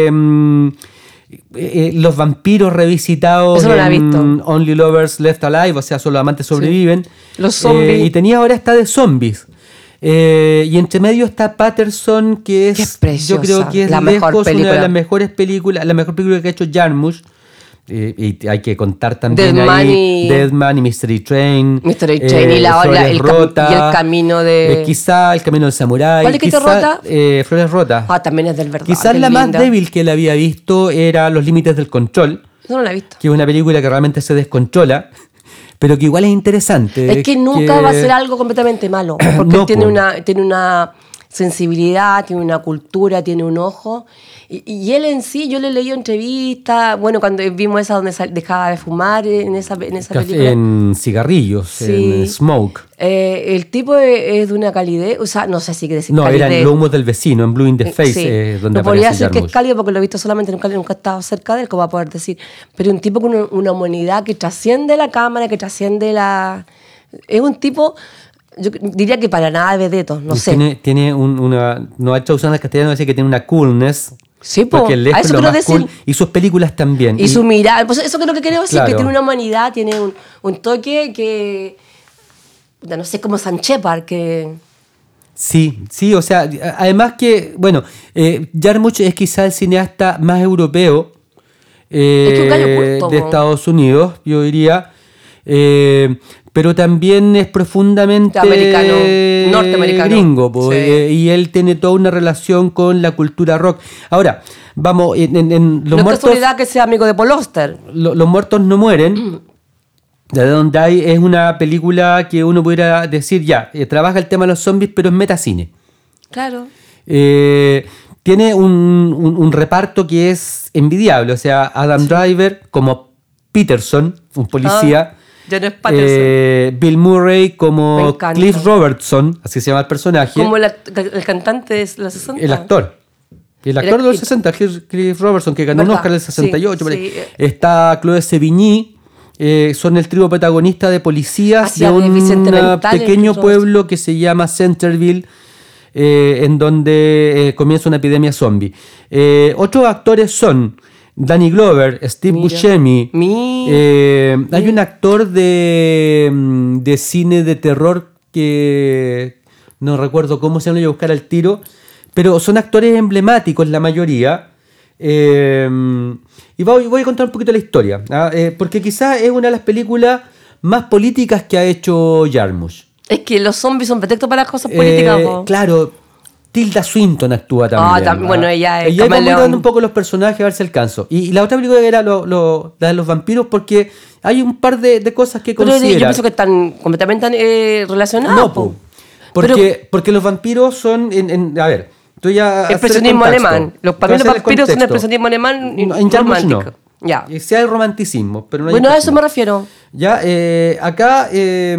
[SPEAKER 3] los vampiros revisitados
[SPEAKER 4] Eso no la he visto.
[SPEAKER 3] Only Lovers Left Alive, o sea, solo amantes sobreviven.
[SPEAKER 4] Los zombies.
[SPEAKER 3] Y tenía ahora esta de zombies. Y entre medio está Patterson, que
[SPEAKER 4] Qué
[SPEAKER 3] es,
[SPEAKER 4] preciosa,
[SPEAKER 3] yo creo que es
[SPEAKER 4] la mejor
[SPEAKER 3] lejos una de
[SPEAKER 4] película.
[SPEAKER 3] las mejores películas, la mejor película que ha hecho Jarmusch. Y hay que contar también
[SPEAKER 4] Deadman
[SPEAKER 3] ahí
[SPEAKER 4] y-
[SPEAKER 3] Deadman y Mystery Train.
[SPEAKER 4] Mystery Train y
[SPEAKER 3] Flores Rotas,
[SPEAKER 4] y el camino de...
[SPEAKER 3] quizá El camino del samurái.
[SPEAKER 4] ¿Cuál es que te
[SPEAKER 3] quizá,
[SPEAKER 4] rota?
[SPEAKER 3] Flores Rotas.
[SPEAKER 4] Ah, también es del verdad.
[SPEAKER 3] Quizás
[SPEAKER 4] qué
[SPEAKER 3] la más
[SPEAKER 4] linda.
[SPEAKER 3] débil que él había visto era Los límites del control,
[SPEAKER 4] Eso no la he visto.
[SPEAKER 3] que es una película que realmente se descontrola, pero que igual es interesante.
[SPEAKER 4] Es que nunca va a ser algo completamente malo, porque
[SPEAKER 3] No,
[SPEAKER 4] tiene
[SPEAKER 3] po.
[SPEAKER 4] una sensibilidad, tiene una cultura, tiene un ojo. Y él en sí, yo le leí entrevistas, bueno, cuando vimos esa donde dejaba de fumar en esa película.
[SPEAKER 3] En cigarrillos,
[SPEAKER 4] Sí.
[SPEAKER 3] en smoke.
[SPEAKER 4] El tipo es de una calidez, o sea, no sé si quiere decir
[SPEAKER 3] No,
[SPEAKER 4] calidez.
[SPEAKER 3] era en Los humos del vecino, en Blue in the Face,
[SPEAKER 4] Sí.
[SPEAKER 3] donde
[SPEAKER 4] No podría
[SPEAKER 3] aparece
[SPEAKER 4] decir que es
[SPEAKER 3] Jarmusch.
[SPEAKER 4] cálido porque lo he visto solamente nunca he estado cerca de él, como va a poder decir. Pero un tipo con una humanidad que trasciende la cámara, que trasciende la... Es un tipo, yo diría que para nada de vedeto, no sé.
[SPEAKER 3] Tiene una... No ha hecho usar en castellano, decir que tiene una coolness.
[SPEAKER 4] Sí, po,
[SPEAKER 3] porque lejos
[SPEAKER 4] a eso
[SPEAKER 3] es lo
[SPEAKER 4] quiero
[SPEAKER 3] más
[SPEAKER 4] decir.
[SPEAKER 3] cool. Y sus películas también.
[SPEAKER 4] Y su mirada, pues eso es lo que quiero decir,
[SPEAKER 3] Claro.
[SPEAKER 4] que tiene una humanidad, tiene un toque que... No sé, como San Shepard, que...
[SPEAKER 3] Sí, o sea, además que, bueno, Jarmusch es quizá el cineasta más europeo
[SPEAKER 4] Es que un gallo culto,
[SPEAKER 3] de
[SPEAKER 4] po.
[SPEAKER 3] Estados Unidos, yo diría, pero también es profundamente
[SPEAKER 4] Americano, norteamericano.
[SPEAKER 3] gringo, po,
[SPEAKER 4] Sí.
[SPEAKER 3] y él tiene toda una relación con la cultura rock. Ahora, vamos, en
[SPEAKER 4] No
[SPEAKER 3] Los
[SPEAKER 4] es
[SPEAKER 3] muertos...
[SPEAKER 4] casualidad que sea amigo de Paul Auster.
[SPEAKER 3] Los muertos no mueren. The Dead Don't Die es una película que uno pudiera decir ya, trabaja el tema de los zombies, pero es metacine.
[SPEAKER 4] Claro.
[SPEAKER 3] Tiene un reparto que es envidiable. O sea, Adam Driver como Peterson, un policía.
[SPEAKER 4] Ya no es Patterson.
[SPEAKER 3] Bill Murray
[SPEAKER 4] Me
[SPEAKER 3] como
[SPEAKER 4] encanta.
[SPEAKER 3] Cliff Robertson, así se llama el personaje.
[SPEAKER 4] Como el cantante de los 60.
[SPEAKER 3] El actor. El actor de los 60, Cliff Robertson, que ganó un
[SPEAKER 4] ¿Verdad?
[SPEAKER 3] Oscar en el 68.
[SPEAKER 4] Sí,
[SPEAKER 3] por ahí.
[SPEAKER 4] sí.
[SPEAKER 3] Está Chloe Sevigny. Son el trío protagonista de policías
[SPEAKER 4] Hacía
[SPEAKER 3] de
[SPEAKER 4] de
[SPEAKER 3] un
[SPEAKER 4] Vicente Mental,
[SPEAKER 3] pequeño
[SPEAKER 4] Cliff
[SPEAKER 3] pueblo que se llama Centerville, en donde comienza una epidemia zombie. Otros actores son Danny Glover, Steve
[SPEAKER 4] Mira.
[SPEAKER 3] Buscemi.
[SPEAKER 4] Mira.
[SPEAKER 3] Hay un actor de cine de terror que no recuerdo cómo se llama, voy a buscar al tiro, pero son actores emblemáticos la mayoría. Y voy a contar un poquito la historia, porque quizás es una de las películas más políticas que ha hecho Jarmusch.
[SPEAKER 4] Es que los zombies son pretexto para las cosas políticas.
[SPEAKER 3] Claro, Tilda Swinton actúa también.
[SPEAKER 4] Bueno, ella es
[SPEAKER 3] ella va
[SPEAKER 4] camaleón.
[SPEAKER 3] mirando un poco los personajes a ver si alcanzo. Y la otra película era la de los vampiros, porque hay un par de cosas que
[SPEAKER 4] Pero
[SPEAKER 3] considerar.
[SPEAKER 4] yo pienso que están completamente relacionadas.
[SPEAKER 3] No, porque los vampiros son a ver, tú ya
[SPEAKER 4] Expresionismo alemán. Para mí los vampiros son expresionismo alemán y
[SPEAKER 3] en Jarmusch
[SPEAKER 4] romántico.
[SPEAKER 3] no.
[SPEAKER 4] Ya.
[SPEAKER 3] Sí hay romanticismo, pero no hay
[SPEAKER 4] Bueno, a eso me
[SPEAKER 3] expresionismo.
[SPEAKER 4] refiero.
[SPEAKER 3] Ya, acá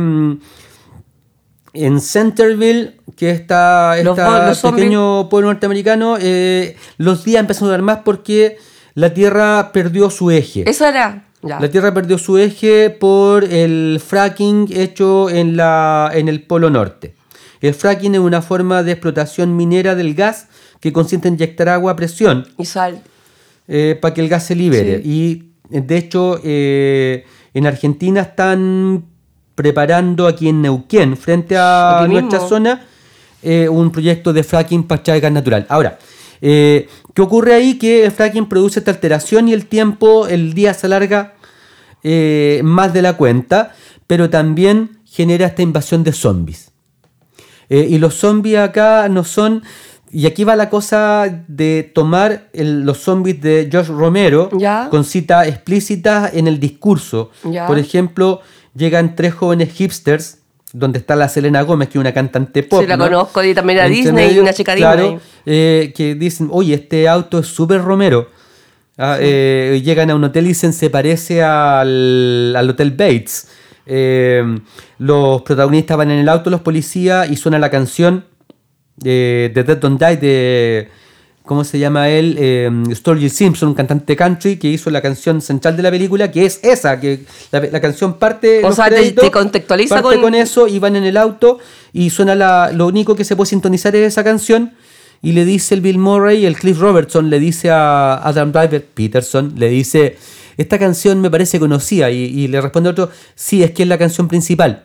[SPEAKER 3] en Centerville, que está
[SPEAKER 4] Los
[SPEAKER 3] pequeño pueblo norteamericano, los días empiezan a durar más porque la Tierra perdió su eje.
[SPEAKER 4] Eso era. Ya.
[SPEAKER 3] La Tierra perdió su eje por el fracking hecho en el Polo Norte. El fracking es una forma de explotación minera del gas que consiste en inyectar agua a presión
[SPEAKER 4] Y sal.
[SPEAKER 3] para que el gas se libere.
[SPEAKER 4] Sí.
[SPEAKER 3] Y de hecho, en Argentina están preparando aquí en Neuquén, frente a
[SPEAKER 4] Aquí
[SPEAKER 3] nuestra
[SPEAKER 4] mismo.
[SPEAKER 3] zona, un proyecto de fracking para extraer gas natural. Ahora, ¿qué ocurre ahí? Que el fracking produce esta alteración y el día se alarga más de la cuenta, pero también genera esta invasión de zombies. Y los zombies acá no son... Y aquí va la cosa de tomar los zombies de George Romero
[SPEAKER 4] Ya.
[SPEAKER 3] con citas explícitas en el discurso.
[SPEAKER 4] Ya.
[SPEAKER 3] Por ejemplo, llegan 3 jóvenes hipsters, donde está la Selena Gómez, que es una cantante pop.
[SPEAKER 4] Sí, la
[SPEAKER 3] ¿no?
[SPEAKER 4] conozco, y también era
[SPEAKER 3] Entre
[SPEAKER 4] Disney,
[SPEAKER 3] medio,
[SPEAKER 4] una chica
[SPEAKER 3] claro,
[SPEAKER 4] Disney.
[SPEAKER 3] que dicen, oye, este auto es súper Romero. Llegan a un hotel y dicen, se parece al Hotel Bates. Los protagonistas van en el auto, los policías, y suena la canción de Dead Don't Die de... ¿Cómo se llama él? Sturgill Simpson, un cantante country que hizo la canción central de la película, que es esa, que la canción parte...
[SPEAKER 4] O
[SPEAKER 3] los
[SPEAKER 4] sea,
[SPEAKER 3] créditos,
[SPEAKER 4] te contextualiza
[SPEAKER 3] parte con eso y van en el auto y suena lo único que se puede sintonizar es esa canción y le dice el Bill Murray, el Cliff Robertson, le dice a Adam Driver, Peterson, le dice, esta canción me parece conocida y le responde otro, sí, es que es la canción principal.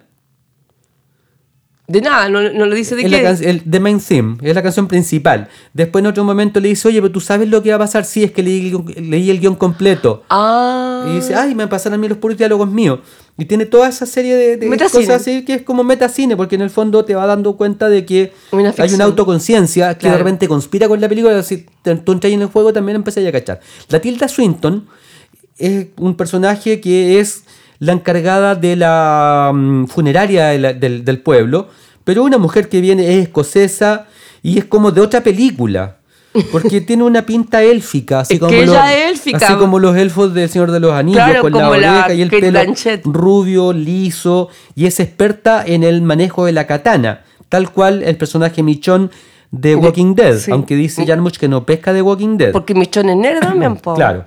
[SPEAKER 4] De nada, no lo dice de
[SPEAKER 3] Es
[SPEAKER 4] qué.
[SPEAKER 3] the main theme, es la canción principal. Después en otro momento le dice, oye, pero tú sabes lo que va a pasar, sí, es que leí el guión completo.
[SPEAKER 4] Ah.
[SPEAKER 3] Y dice, ay, me pasaron a mí los puros diálogos míos. Y tiene toda esa serie de
[SPEAKER 4] Metacine.
[SPEAKER 3] cosas así que es como metacine, porque en el fondo te va dando cuenta de que
[SPEAKER 4] Una
[SPEAKER 3] hay
[SPEAKER 4] ficción.
[SPEAKER 3] una autoconciencia que
[SPEAKER 4] Claro.
[SPEAKER 3] de repente conspira con la película. Si tú entras en el juego también empezás a cachar. La Tilda Swinton es un personaje que es la encargada de la funeraria del pueblo, pero una mujer que viene es escocesa y es como de otra película. Porque tiene una pinta élfica, así
[SPEAKER 4] Es
[SPEAKER 3] como
[SPEAKER 4] que ella es élfica.
[SPEAKER 3] así como los elfos del Señor de los Anillos,
[SPEAKER 4] Claro,
[SPEAKER 3] con la
[SPEAKER 4] como la
[SPEAKER 3] oreja y el
[SPEAKER 4] Kate
[SPEAKER 3] pelo
[SPEAKER 4] Blanchett.
[SPEAKER 3] rubio, liso, y es experta en el manejo de la katana, tal cual el personaje Michonne de Walking Dead,
[SPEAKER 4] sí.
[SPEAKER 3] aunque dice Jarmusch que no pesca de Walking Dead.
[SPEAKER 4] Porque Michonne es negro también, po.
[SPEAKER 3] Claro.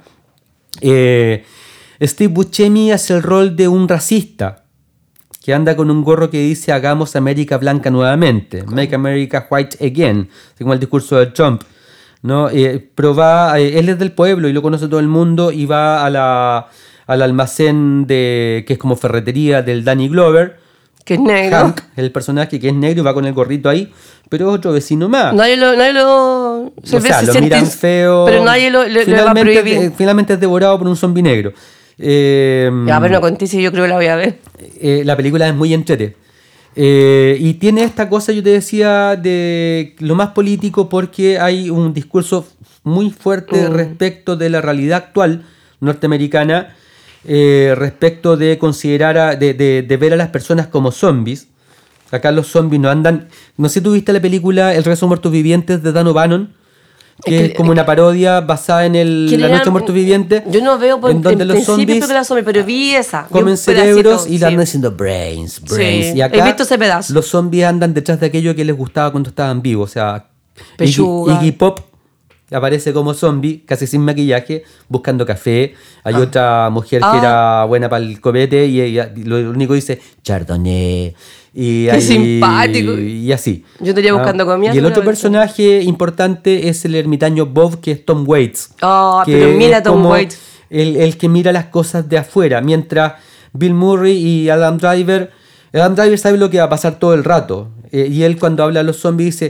[SPEAKER 3] Steve Buscemi hace el rol de un racista que anda con un gorro que dice hagamos América blanca nuevamente, make America white again, así como el discurso de Trump, ¿no? Pero él es del pueblo y lo conoce todo el mundo y va al almacén que es como ferretería del Danny Glover,
[SPEAKER 4] Que es negro.
[SPEAKER 3] Hank, el personaje que es negro y va con el gorrito ahí, pero es otro vecino más.
[SPEAKER 4] Nadie lo
[SPEAKER 3] O sea, lo
[SPEAKER 4] siente-
[SPEAKER 3] miran feo.
[SPEAKER 4] Pero nadie le va a prohibir.
[SPEAKER 3] Finalmente es devorado por un zombi negro.
[SPEAKER 4] Ya, pero no conté si yo creo que la voy a ver.
[SPEAKER 3] La película es muy entrete. Y tiene esta cosa, yo te decía, de lo más político porque hay un discurso muy fuerte respecto de la realidad actual norteamericana, respecto de considerar, de ver a las personas como zombies. Acá los zombies no andan... No sé si tú viste la película El regreso de muertos vivientes de Dan O'Bannon, que es como una parodia basada en La noche de muertos vivientes.
[SPEAKER 4] Yo no veo por
[SPEAKER 3] en donde los
[SPEAKER 4] principio
[SPEAKER 3] zombies
[SPEAKER 4] creo que era zombie, pero vi esa. Vi
[SPEAKER 3] comen
[SPEAKER 4] un
[SPEAKER 3] cerebros
[SPEAKER 4] pedacito,
[SPEAKER 3] y le
[SPEAKER 4] sí.
[SPEAKER 3] andan diciendo brains.
[SPEAKER 4] Sí,
[SPEAKER 3] Y acá
[SPEAKER 4] he visto ese pedazo.
[SPEAKER 3] los zombies andan detrás de aquello que les gustaba cuando estaban vivos. O sea,
[SPEAKER 4] Pechuga.
[SPEAKER 3] Iggy Pop aparece como zombie, casi sin maquillaje, buscando café. Hay otra mujer que era buena para el copete y ella lo único que dice Chardonnay. Y
[SPEAKER 4] Qué simpático.
[SPEAKER 3] Y así.
[SPEAKER 4] Yo estaría buscando comida,
[SPEAKER 3] Y el otro
[SPEAKER 4] seguramente.
[SPEAKER 3] personaje importante es el ermitaño Bob, que es Tom Waits.
[SPEAKER 4] Oh,
[SPEAKER 3] que
[SPEAKER 4] pero mira
[SPEAKER 3] es
[SPEAKER 4] Tom
[SPEAKER 3] como
[SPEAKER 4] Waits.
[SPEAKER 3] el que mira las cosas de afuera, mientras Bill Murray y Adam Driver sabe lo que va a pasar todo el rato. Y él cuando habla a los zombies dice,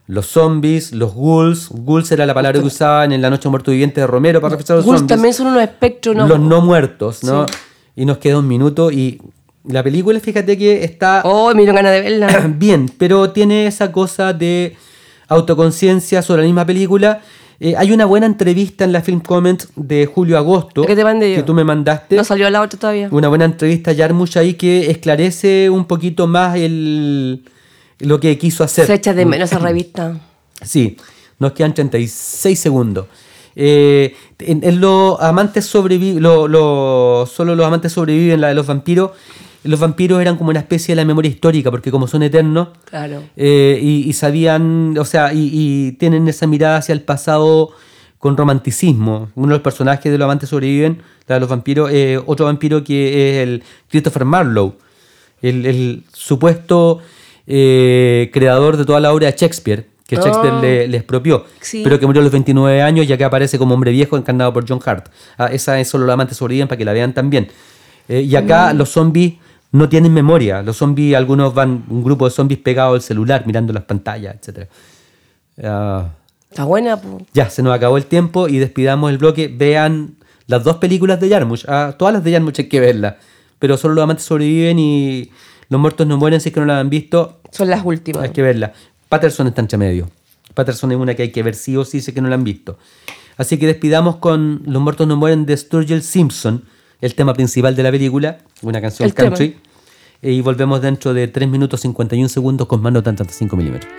[SPEAKER 3] los zombies, los ghouls. Ghouls era la palabra que usaban en La Noche Muerto Viviente de Romero para referirse a los
[SPEAKER 4] Ghouls
[SPEAKER 3] zombies.
[SPEAKER 4] también son unos espectros, ¿no?
[SPEAKER 3] Los no muertos, ¿no?
[SPEAKER 4] Sí.
[SPEAKER 3] Y nos queda un minuto y la película, fíjate que está
[SPEAKER 4] Oh, me dieron ganas de verla.
[SPEAKER 3] bien, pero tiene esa cosa de autoconciencia sobre la misma película. Hay una buena entrevista en la Film Comments de Julio Agosto
[SPEAKER 4] ¿Qué te mandé yo?
[SPEAKER 3] que tú me mandaste.
[SPEAKER 4] No salió a la otra todavía.
[SPEAKER 3] Una buena entrevista a Jarmusch ahí que esclarece un poquito más lo que quiso hacer.
[SPEAKER 4] Se echa de menos esa revista.
[SPEAKER 3] Sí, nos quedan 36 segundos. En Los Amantes Sobreviven, solo los amantes sobreviven, la de los vampiros. Los vampiros eran como una especie de la memoria histórica, porque como son eternos,
[SPEAKER 4] Claro.
[SPEAKER 3] y sabían, o sea, y tienen esa mirada hacia el pasado con romanticismo. Uno de los personajes de Los Amantes Sobreviven, la de los vampiros, otro vampiro que es el Christopher Marlowe, el supuesto creador de toda la obra de Shakespeare, que Shakespeare le expropió,
[SPEAKER 4] Sí.
[SPEAKER 3] pero que murió a los 29 años, ya que aparece como hombre viejo encarnado por John Hart. Esa es Solo los Amantes Sobreviven, para que la vean también. Y acá los zombies no tienen memoria. Los zombies, algunos van, un grupo de zombies pegados al celular, mirando las pantallas, etc.
[SPEAKER 4] Está buena, po.
[SPEAKER 3] Ya, se nos acabó el tiempo y despidamos el bloque. Vean las dos películas de Jarmusch. Todas las de Jarmusch hay que verlas, pero Solo los Amantes Sobreviven y Los Muertos No Mueren, si es que no la han visto,
[SPEAKER 4] Son las últimas.
[SPEAKER 3] hay que verla. Patterson está entre medio. Patterson es una que hay que ver sí o sí, si es que no la han visto. Así que despidamos con Los Muertos No Mueren de Sturgill Simpson, el tema principal de la película, una canción
[SPEAKER 4] El tema.
[SPEAKER 3] country. Y volvemos dentro de 3 minutos 51 segundos con más nota en 35 milímetros.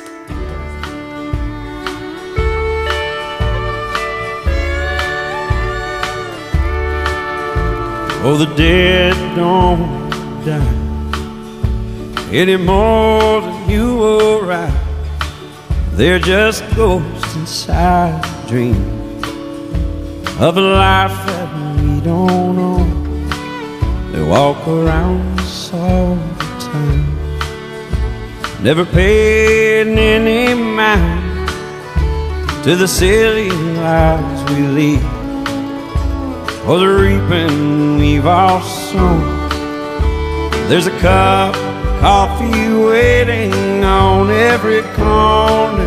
[SPEAKER 6] Oh, the dead don't die any more than you or I. They're just ghosts inside a dream of a life that we don't know. They walk around us all the time, never paying any mind to the silly lives we lead, or the reaping we've all sown. There's a cup of coffee waiting on every corner.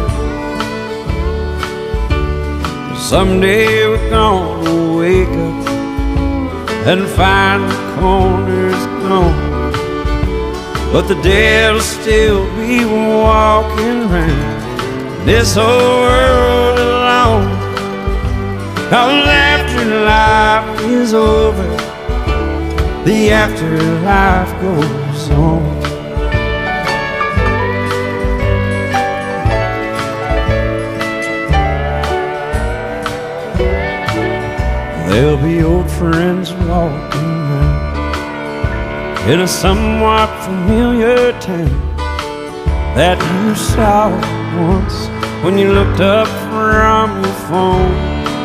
[SPEAKER 6] Someday we're gonna wake up and find the corner's gone, but the dead'll still be walking round this whole world alone. 'Cause after life is over, the afterlife goes on. There'll be old friends walking around in a somewhat familiar town that you saw once when you looked up from your phone.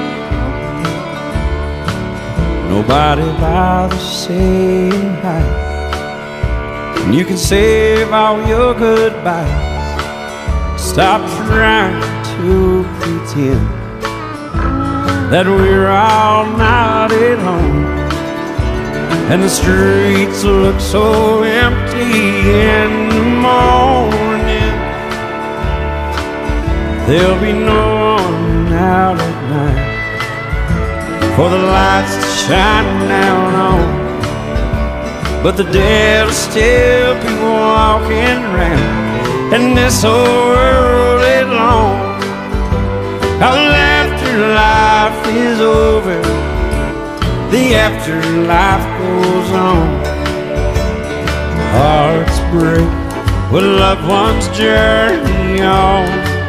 [SPEAKER 6] Nobody bothers saying hi, and you can save all your goodbyes. Stop trying to pretend that we're all not at home, and the streets look so empty in the morning. There'll be no one out at night for the lights to shine down on, but the dead'll still be walking round in this whole world alone. 'Cause after life is over, the afterlife goes on. Hearts break when loved ones journey on,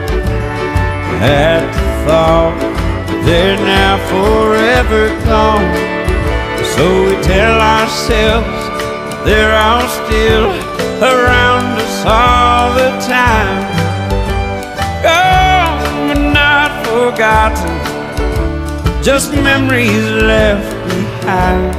[SPEAKER 6] at the thought they're now forever gone. So we tell ourselves they're all still around us all the time. Oh, but not forgotten, just memories left behind.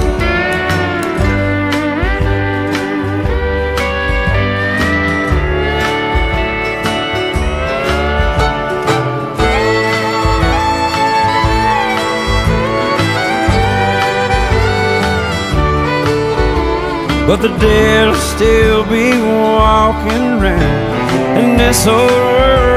[SPEAKER 6] But the dead'll still be walking round in this old world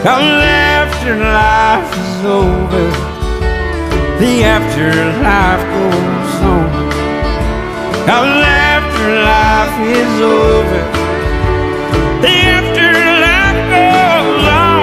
[SPEAKER 6] 'Cause afterlife is over, the afterlife goes on. 'Cause afterlife is over, the afterlife goes on.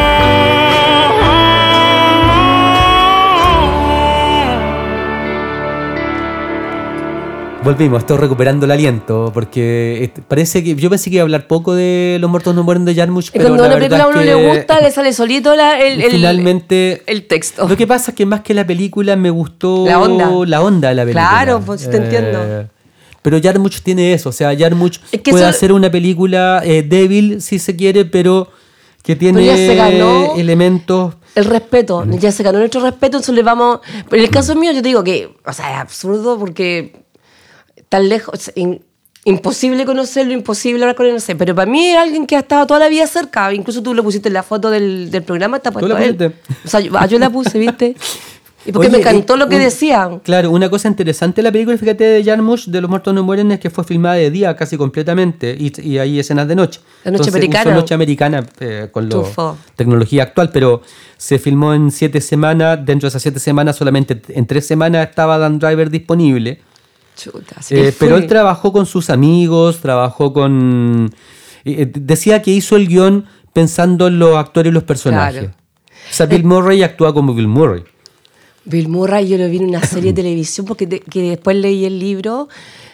[SPEAKER 3] Volvimos, estoy recuperando el aliento porque parece que yo pensé que iba a hablar poco de Los muertos no mueren de Jarmusch, pero
[SPEAKER 4] Cuando
[SPEAKER 3] la
[SPEAKER 4] una
[SPEAKER 3] verdad
[SPEAKER 4] película a uno
[SPEAKER 3] es
[SPEAKER 4] le
[SPEAKER 3] que
[SPEAKER 4] gusta, le sale solito
[SPEAKER 3] finalmente
[SPEAKER 4] el texto.
[SPEAKER 3] Lo que pasa es que más que la película me gustó
[SPEAKER 4] La onda
[SPEAKER 3] de la película.
[SPEAKER 4] Claro, pues te entiendo.
[SPEAKER 3] Pero Jarmusch tiene eso, o sea, Jarmusch
[SPEAKER 4] Es que
[SPEAKER 3] puede
[SPEAKER 4] eso-
[SPEAKER 3] hacer una película débil si se quiere, pero que tiene
[SPEAKER 4] ya se ganó
[SPEAKER 3] elementos.
[SPEAKER 4] El respeto, ya se ganó nuestro respeto, entonces le vamos... Pero en el caso mío yo te digo que, o sea, es absurdo porque tan lejos, imposible conocerlo, imposible hablar con él, no sé, pero para mí es alguien que ha estado toda la vida cerca, incluso tú le pusiste en la foto del programa, está puesto
[SPEAKER 3] la
[SPEAKER 4] él.
[SPEAKER 3] pusiste?
[SPEAKER 4] O sea, yo la puse, ¿viste? Y porque
[SPEAKER 3] Oye,
[SPEAKER 4] me encantó lo que decían.
[SPEAKER 3] Claro, una cosa interesante de la película, fíjate, de Jarmusch, de Los muertos no mueren, es que fue filmada de día casi completamente y hay escenas de noche.
[SPEAKER 4] La noche
[SPEAKER 3] Entonces,
[SPEAKER 4] americana.
[SPEAKER 3] Fue noche americana con la
[SPEAKER 4] Tufo.
[SPEAKER 3] tecnología actual, pero se filmó en 7 semanas. Dentro de esas 7 semanas, solamente en 3 semanas estaba Dan Driver disponible.
[SPEAKER 4] Chuta, así que
[SPEAKER 3] Pero
[SPEAKER 4] fui.
[SPEAKER 3] él trabajó con sus amigos, trabajó con... decía que hizo el guión pensando en los actores y los personajes.
[SPEAKER 4] Claro.
[SPEAKER 3] O sea, Bill Murray actúa como Bill Murray.
[SPEAKER 4] Bill Murray yo lo vi en una serie de televisión porque que después leí el libro,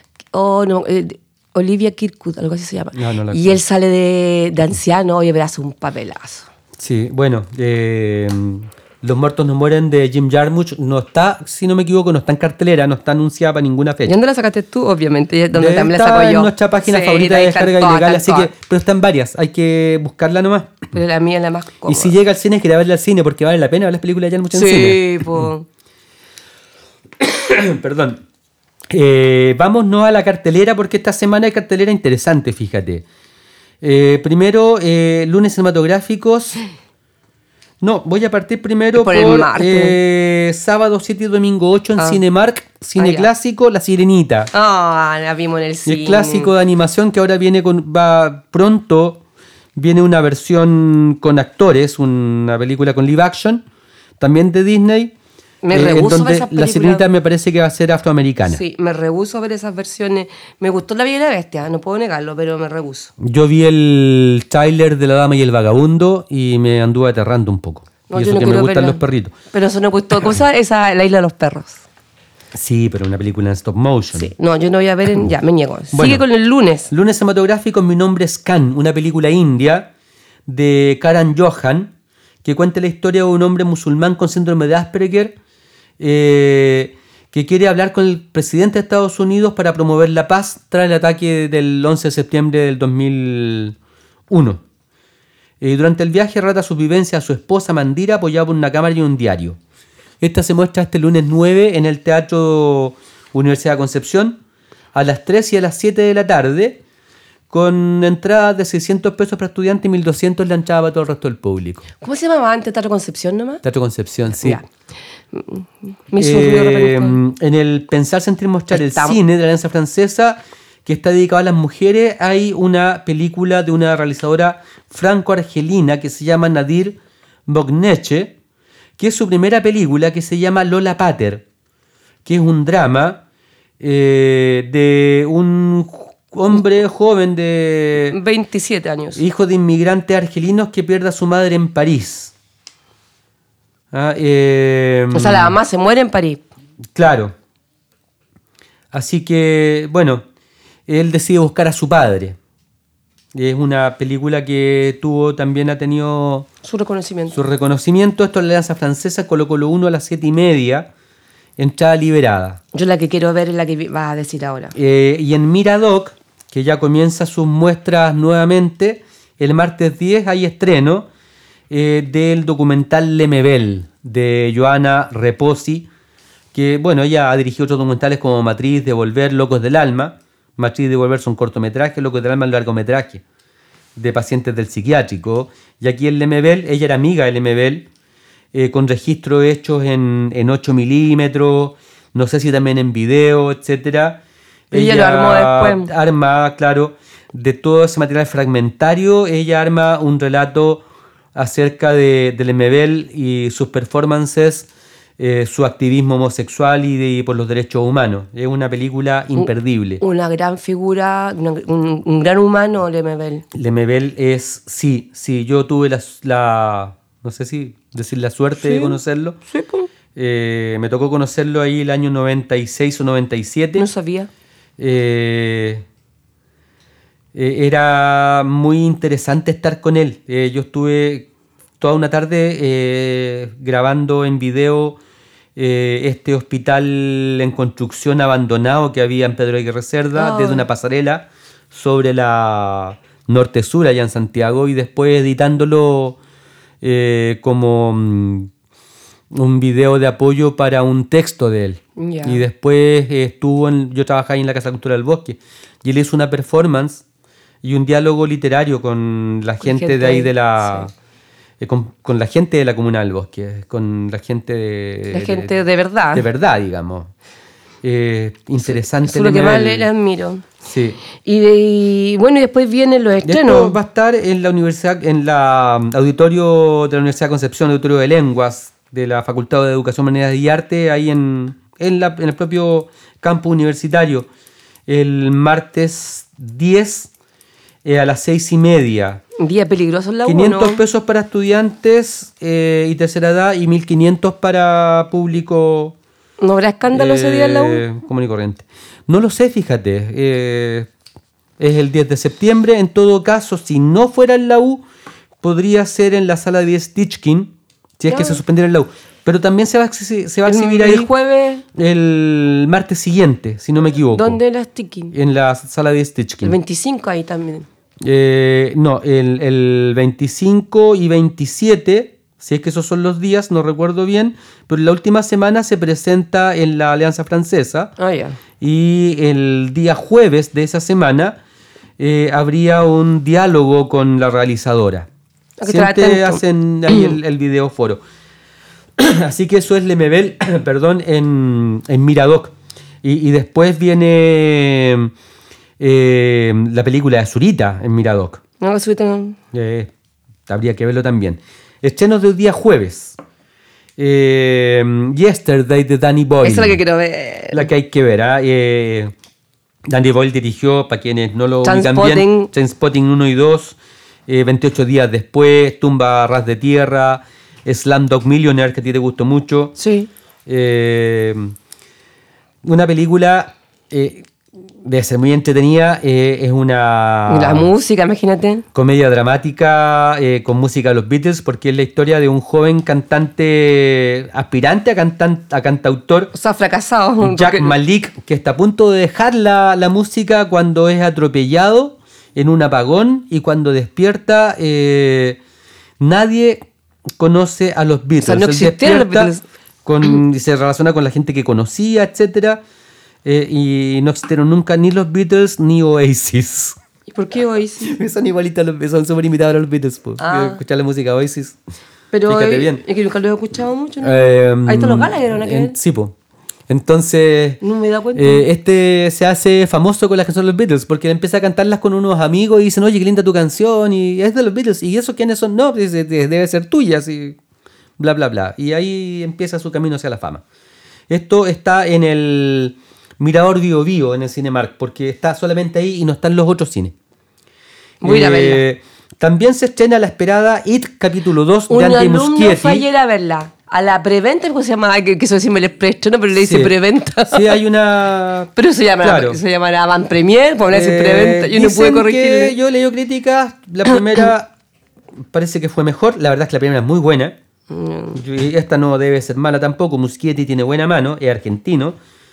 [SPEAKER 4] Olivia Kirkwood, algo así se llama.
[SPEAKER 3] No, no la
[SPEAKER 4] y
[SPEAKER 3] conozco.
[SPEAKER 4] él sale de anciano, oye, verás un papelazo.
[SPEAKER 3] Sí, bueno, Los muertos no mueren de Jim Jarmusch no está, si no me equivoco, no está en cartelera, no está anunciada para ninguna
[SPEAKER 4] ¿Y
[SPEAKER 3] fecha.
[SPEAKER 4] dónde la sacaste tú? Obviamente, donde también la
[SPEAKER 3] Está
[SPEAKER 4] saco yo.
[SPEAKER 3] en nuestra página
[SPEAKER 4] Sí,
[SPEAKER 3] favorita de
[SPEAKER 4] ahí
[SPEAKER 3] descarga
[SPEAKER 4] están todas,
[SPEAKER 3] ilegal, así
[SPEAKER 4] están
[SPEAKER 3] que, pero están varias, hay que buscarla nomás.
[SPEAKER 4] todas. Pero la mía es la más cómoda.
[SPEAKER 3] Y si llega al cine, quería verla al cine, porque vale la pena ver las películas de Jarmusch en cine.
[SPEAKER 4] Sí, pues.
[SPEAKER 3] Perdón. Vámonos a la cartelera, porque esta semana hay cartelera interesante, fíjate. Primero, lunes cinematográficos. No, voy a partir primero
[SPEAKER 4] Por
[SPEAKER 3] por,
[SPEAKER 4] el martes.
[SPEAKER 3] sábado 7 y domingo 8 en Cinemark, cine
[SPEAKER 4] ya.
[SPEAKER 3] clásico, La Sirenita.
[SPEAKER 4] Ah, la vimos en el cine.
[SPEAKER 3] El clásico de animación que ahora va pronto, viene una versión con actores, una película con live action, también de Disney.
[SPEAKER 4] Me
[SPEAKER 3] en
[SPEAKER 4] rehúso a ver
[SPEAKER 3] donde
[SPEAKER 4] esas
[SPEAKER 3] La
[SPEAKER 4] películas.
[SPEAKER 3] Sirenita me parece que va a ser afroamericana.
[SPEAKER 4] Sí, me rehúso a ver esas versiones. Me gustó La Bella y la Bestia, no puedo negarlo, pero me rehúso.
[SPEAKER 3] Yo vi el tráiler de La Dama y el Vagabundo y me anduve aterrando un poco.
[SPEAKER 4] No,
[SPEAKER 3] y
[SPEAKER 4] yo
[SPEAKER 3] eso
[SPEAKER 4] no
[SPEAKER 3] que me
[SPEAKER 4] quiero
[SPEAKER 3] gustan
[SPEAKER 4] verla.
[SPEAKER 3] los perritos.
[SPEAKER 4] Pero eso no gustó. ¿Cómo se llama? Esa, La Isla de los Perros.
[SPEAKER 3] Sí, pero una película en stop motion.
[SPEAKER 4] Sí, no, yo no voy a ver ya, me niego.
[SPEAKER 3] Bueno.
[SPEAKER 4] Sigue con el lunes.
[SPEAKER 3] Lunes cinematográfico, Mi nombre es Khan, una película india de Karan Johan, que cuenta la historia de un hombre musulmán con síndrome de Asperger que quiere hablar con el presidente de Estados Unidos para promover la paz tras el ataque del 11 de septiembre del 2001. Durante el viaje relata sus vivencias a su esposa Mandira, apoyada por una cámara y un diario. Esta se muestra este lunes 9 en el Teatro Universidad de Concepción a las 3 y a las 7 de la tarde, con entradas de 600 pesos para estudiantes y 1.200 la entrada para todo el resto del público.
[SPEAKER 4] ¿Cómo se llamaba antes Teatro Concepción nomás?
[SPEAKER 3] Teatro Concepción, sí.
[SPEAKER 4] Ya. Me hizo ruido repente.
[SPEAKER 3] En el Pensar, Sentir, Mostrar el
[SPEAKER 4] Estamos.
[SPEAKER 3] cine de la Alianza Francesa, que está dedicado a las mujeres, hay una película de una realizadora franco-argelina que se llama Nadir Bogneche, que es su primera película, que se llama Lola Pater, que es un drama de un hombre joven de
[SPEAKER 4] 27 años.
[SPEAKER 3] hijo de inmigrantes argelinos que pierde a su madre en París.
[SPEAKER 4] O sea, la mamá se muere en París.
[SPEAKER 3] Claro. Así que, bueno, él decide buscar a su padre. Es una película que ha tenido
[SPEAKER 4] Su reconocimiento.
[SPEAKER 3] su reconocimiento. Esto es la Alianza Francesa, colocó lo 1 a las 7:30, entrada liberada.
[SPEAKER 4] Yo la que quiero ver es la que vas a decir ahora.
[SPEAKER 3] Y en Miradoc, que ya comienza sus muestras nuevamente, el martes 10 hay estreno del documental Lemebel, de Joana Reposi, que, bueno, ella ha dirigido otros documentales como Matriz, Devolver, Locos del Alma. Matriz y Devolver son cortometrajes, Locos del Alma es largometraje, de pacientes del psiquiátrico. Y aquí en Lemebel, ella era amiga de Lemebel, con registros hechos en 8 milímetros, no sé si también en video, etcétera.
[SPEAKER 4] Ella lo armó después.
[SPEAKER 3] Arma, claro, de todo ese material fragmentario, ella arma un relato acerca de Lemebel y sus performances, su activismo homosexual y por los derechos humanos. Es una película imperdible.
[SPEAKER 4] Una gran figura, un gran humano, Lemebel.
[SPEAKER 3] Lemebel es, sí, yo tuve no sé si decir la suerte de conocerlo.
[SPEAKER 4] Sí, pues.
[SPEAKER 3] Me tocó conocerlo ahí el año 96 o 97.
[SPEAKER 4] No sabía.
[SPEAKER 3] Era muy interesante estar con él. Yo estuve toda una tarde grabando en video este hospital en construcción abandonado que había en Pedro Aguirre Cerda, desde una pasarela sobre la norte-sur allá en Santiago, y después editándolo como un video de apoyo para un texto de él.
[SPEAKER 4] Yeah.
[SPEAKER 3] Y después yo trabajaba ahí en la Casa de Cultura del Bosque, y él hizo una performance y un diálogo literario con la gente de ahí de la... Sí. Con la gente de la Comuna del Bosque, con la gente
[SPEAKER 4] de verdad.
[SPEAKER 3] De verdad, digamos. Interesante.
[SPEAKER 4] Eso es lo que más le admiro.
[SPEAKER 3] Sí.
[SPEAKER 4] Y después vienen los estrenos.
[SPEAKER 3] Esto va a estar en la universidad, en la auditorio de la Universidad de Concepción, auditorio de lenguas de la Facultad de Educación, Humanidades y Arte, ahí en el propio campus universitario, el martes 10 a las 6:30.
[SPEAKER 4] Un día peligroso en la U,
[SPEAKER 3] 500 pesos para estudiantes y tercera edad, y 1.500 para público.
[SPEAKER 4] ¿No habrá escándalo ese día en la U?
[SPEAKER 3] Común y corriente. No lo sé, fíjate. Es el 10 de septiembre. En todo caso, si no fuera en la U, podría ser en la sala de Stichkin, si es que se suspendiera en la U. Pero también se va a exhibir ahí
[SPEAKER 4] el jueves.
[SPEAKER 3] El martes siguiente, si no me equivoco.
[SPEAKER 4] ¿Dónde la Stichkin?
[SPEAKER 3] En la sala de Stichkin.
[SPEAKER 4] El 25 ahí también.
[SPEAKER 3] No, el 25 y 27, si es que esos son los días, no recuerdo bien, pero la última semana se presenta en la Alianza Francesa. Y el día jueves de esa semana habría un diálogo con la realizadora. Siempre hacen ahí el videoforo. Así que eso es Lemebel, perdón, en Miradoc. Y después viene la película de Zurita en Miradoc.
[SPEAKER 4] No, Zurita no.
[SPEAKER 3] Habría que verlo también. Estrenos del día jueves. Yesterday de Danny Boyle.
[SPEAKER 4] Esa es la que quiero ver.
[SPEAKER 3] La que hay que ver. Danny Boyle dirigió, para quienes no lo ubican bien, Trainspotting 1 y 2, 28 días después, Tumba a ras de tierra, Slumdog Millionaire, que a ti te gustó mucho.
[SPEAKER 4] Sí.
[SPEAKER 3] Una película debe ser muy entretenida. Es una...
[SPEAKER 4] La música, imagínate.
[SPEAKER 3] Comedia dramática con música de los Beatles, porque es la historia de un joven cantante, aspirante a cantautor.
[SPEAKER 4] O sea, fracasado.
[SPEAKER 3] Jack Malik, que está a punto de dejar la música cuando es atropellado en un apagón, y cuando despierta nadie conoce a los Beatles.
[SPEAKER 4] O sea, no existieron los Beatles.
[SPEAKER 3] Y se relaciona con la gente que conocía, etcétera. Y no existieron nunca ni los Beatles ni Oasis.
[SPEAKER 4] ¿Y por qué Oasis?
[SPEAKER 3] Son igualitos, son súper imitados a los Beatles. Escuchar la música de Oasis.
[SPEAKER 4] Pero
[SPEAKER 3] fíjate bien.
[SPEAKER 4] Es que nunca lo he escuchado mucho, ¿no? Ahí están los Gallagher, ¿no?
[SPEAKER 3] Sí, po. Entonces,
[SPEAKER 4] no me da cuenta.
[SPEAKER 3] Este se hace famoso con las canciones de los Beatles, porque él empieza a cantarlas con unos amigos y dicen, oye, qué linda tu canción, y es de los Beatles. ¿Y eso quiénes son? No, dice, debe ser tuya, y bla, bla, bla. Y ahí empieza su camino hacia la fama. Esto está en el Mirador Bio Bio, en el Cinemark, porque está solamente ahí y no están los otros cines.
[SPEAKER 4] Voy a ir a verla.
[SPEAKER 3] También se estrena la esperada It, capítulo 2 de Andy Muschietti.
[SPEAKER 4] Un alumno fue ayer a verla. A la preventa, ¿cómo se llamaba? Que eso decirme el preestreno, pero le dice preventa.
[SPEAKER 3] Sí, hay una...
[SPEAKER 4] Pero se llamará Van Premier, por no decir preventa. Yo no pude corregir.
[SPEAKER 3] Yo leí críticas. La primera parece que fue mejor. La verdad es que la primera es muy buena. Y esta no debe ser mala tampoco. Muschietti tiene buena mano, es argentino.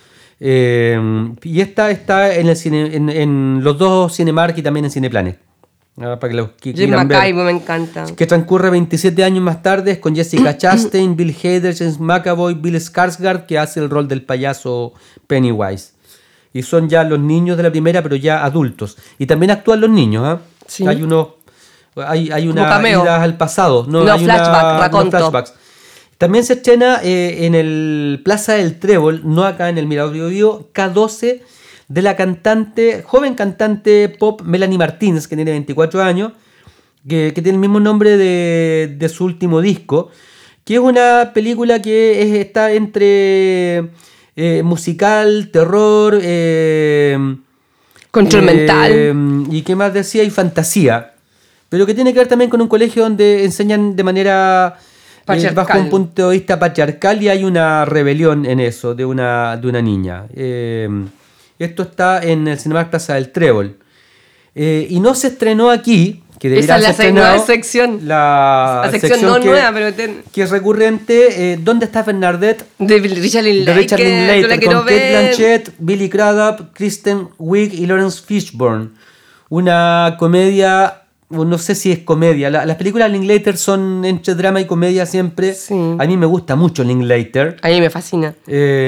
[SPEAKER 3] Y esta está en el cine, en los dos Cinemark y también en Cineplanet. Para que los
[SPEAKER 4] Jim McKay me encanta.
[SPEAKER 3] Que transcurre 27 años más tarde, con Jessica Chastain, Bill Hader, James McAvoy, Bill Skarsgård, que hace el rol del payaso Pennywise. Y son ya los niños de la primera, pero ya adultos. Y también actúan los niños. Sí. Hay una ida al pasado. Hay flashbacks. También se estrena en el Plaza del Trébol, no acá en el Mirador Bio Bio, K12, de la joven cantante pop Melanie Martínez, que tiene 24 años, que tiene el mismo nombre de su último disco, que es una película que está entre musical, terror,
[SPEAKER 4] control mental.
[SPEAKER 3] Y qué más decía, y fantasía, pero que tiene que ver también con un colegio donde enseñan de manera bajo un punto de vista patriarcal, y hay una rebelión en eso de una niña. Esto está en el Cinemark Plaza del Trébol, y no se estrenó aquí, que debería
[SPEAKER 4] esa es
[SPEAKER 3] ser
[SPEAKER 4] la nueva sección.
[SPEAKER 3] La
[SPEAKER 4] sección no nueva, pero
[SPEAKER 3] que es recurrente. ¿Dónde está Bernadette?
[SPEAKER 4] De Richard Linklater,
[SPEAKER 3] con Kate Blanchett, Billy Crudup, Kristen Wiig y Lawrence Fishburne. Una comedia, no sé si es comedia. Las películas de Linklater son entre drama y comedia siempre.
[SPEAKER 4] Sí.
[SPEAKER 3] A mí me gusta mucho Linklater.
[SPEAKER 4] A mí me fascina.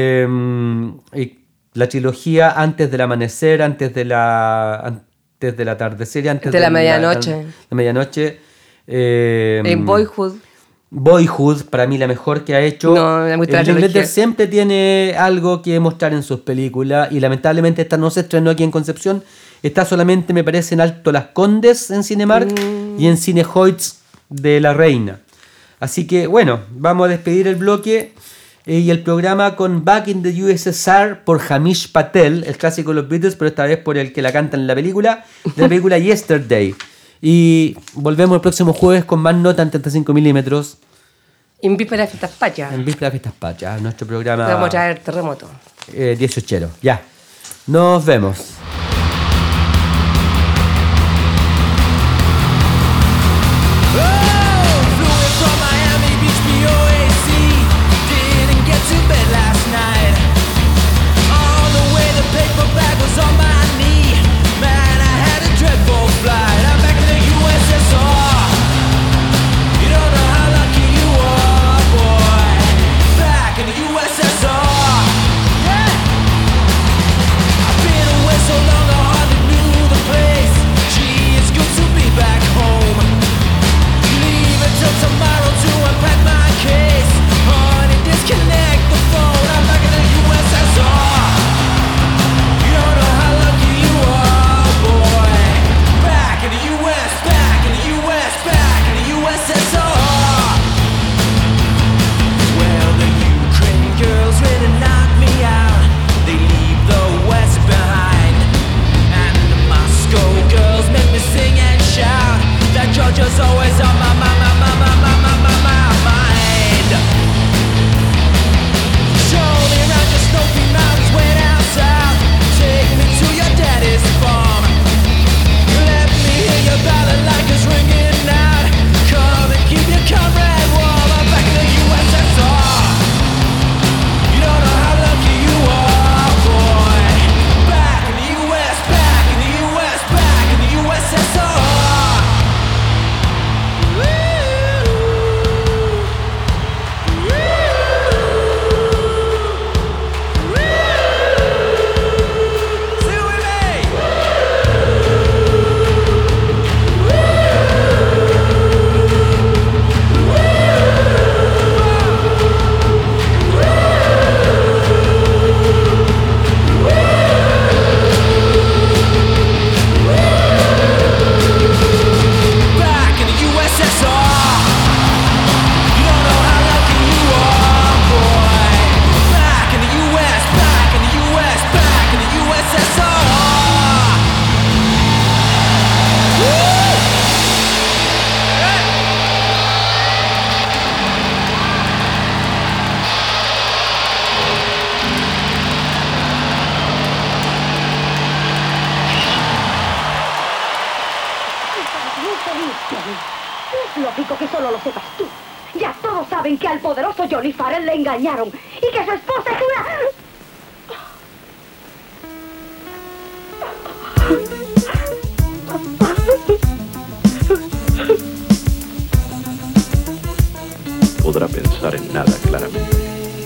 [SPEAKER 3] La trilogía Antes del Amanecer, Antes del Atardecer, Antes de
[SPEAKER 4] la Medianoche.
[SPEAKER 3] La Medianoche.
[SPEAKER 4] Boyhood,
[SPEAKER 3] para mí la mejor que ha hecho.
[SPEAKER 4] No, me gusta la
[SPEAKER 3] Linklater
[SPEAKER 4] trilogía.
[SPEAKER 3] siempre tiene algo que mostrar en sus películas, y lamentablemente esta no se estrenó aquí en Concepción. Está solamente, me parece, en Alto Las Condes en Cinemark y en Cinehoids de La Reina. Así que bueno, vamos a despedir el bloque y el programa con Back in the USSR por Hamish Patel, el clásico de los Beatles, pero esta vez por el que la cantan en la película, de la película Yesterday. Y volvemos el próximo jueves con más nota en 35 milímetros.
[SPEAKER 4] En víspera de Fiestas Patrias.
[SPEAKER 3] En víspera de Fiestas Patrias, nuestro programa.
[SPEAKER 4] Vamos a traer terremoto.
[SPEAKER 3] 18. Ya. Nos vemos.
[SPEAKER 7] Georgia's always on my mind. Show me around your Snowy Mountains way down south. Take me to your daddy's farm. Let me hear your ballad like it's ringing out. Come and keep your comrade warm. I'm back in the USSR. You don't know how lucky you are, boy. Back in the US, back in the US, back in the USSR.
[SPEAKER 2] Que al poderoso Johnny Farrell le engañaron y que su esposa es una...
[SPEAKER 8] Podrá pensar en nada claramente.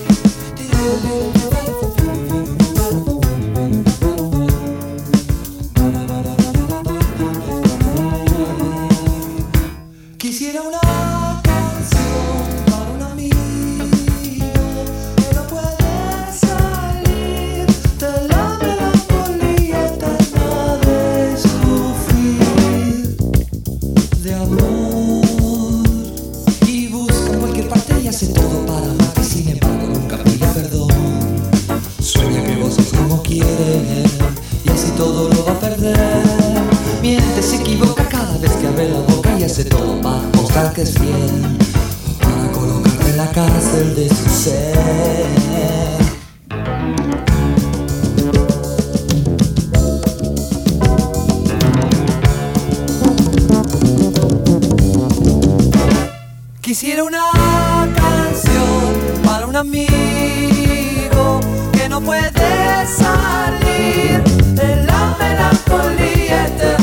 [SPEAKER 7] Quisiera una canción para un amigo que no puede salir de la melancolía eterna de sufrir de amor.
[SPEAKER 9] y hace todo para mostrar que es fiel, para colocarte en la cárcel de su ser.
[SPEAKER 7] Quisiera una canción para un amigo que no puede salir de la melancolía eterna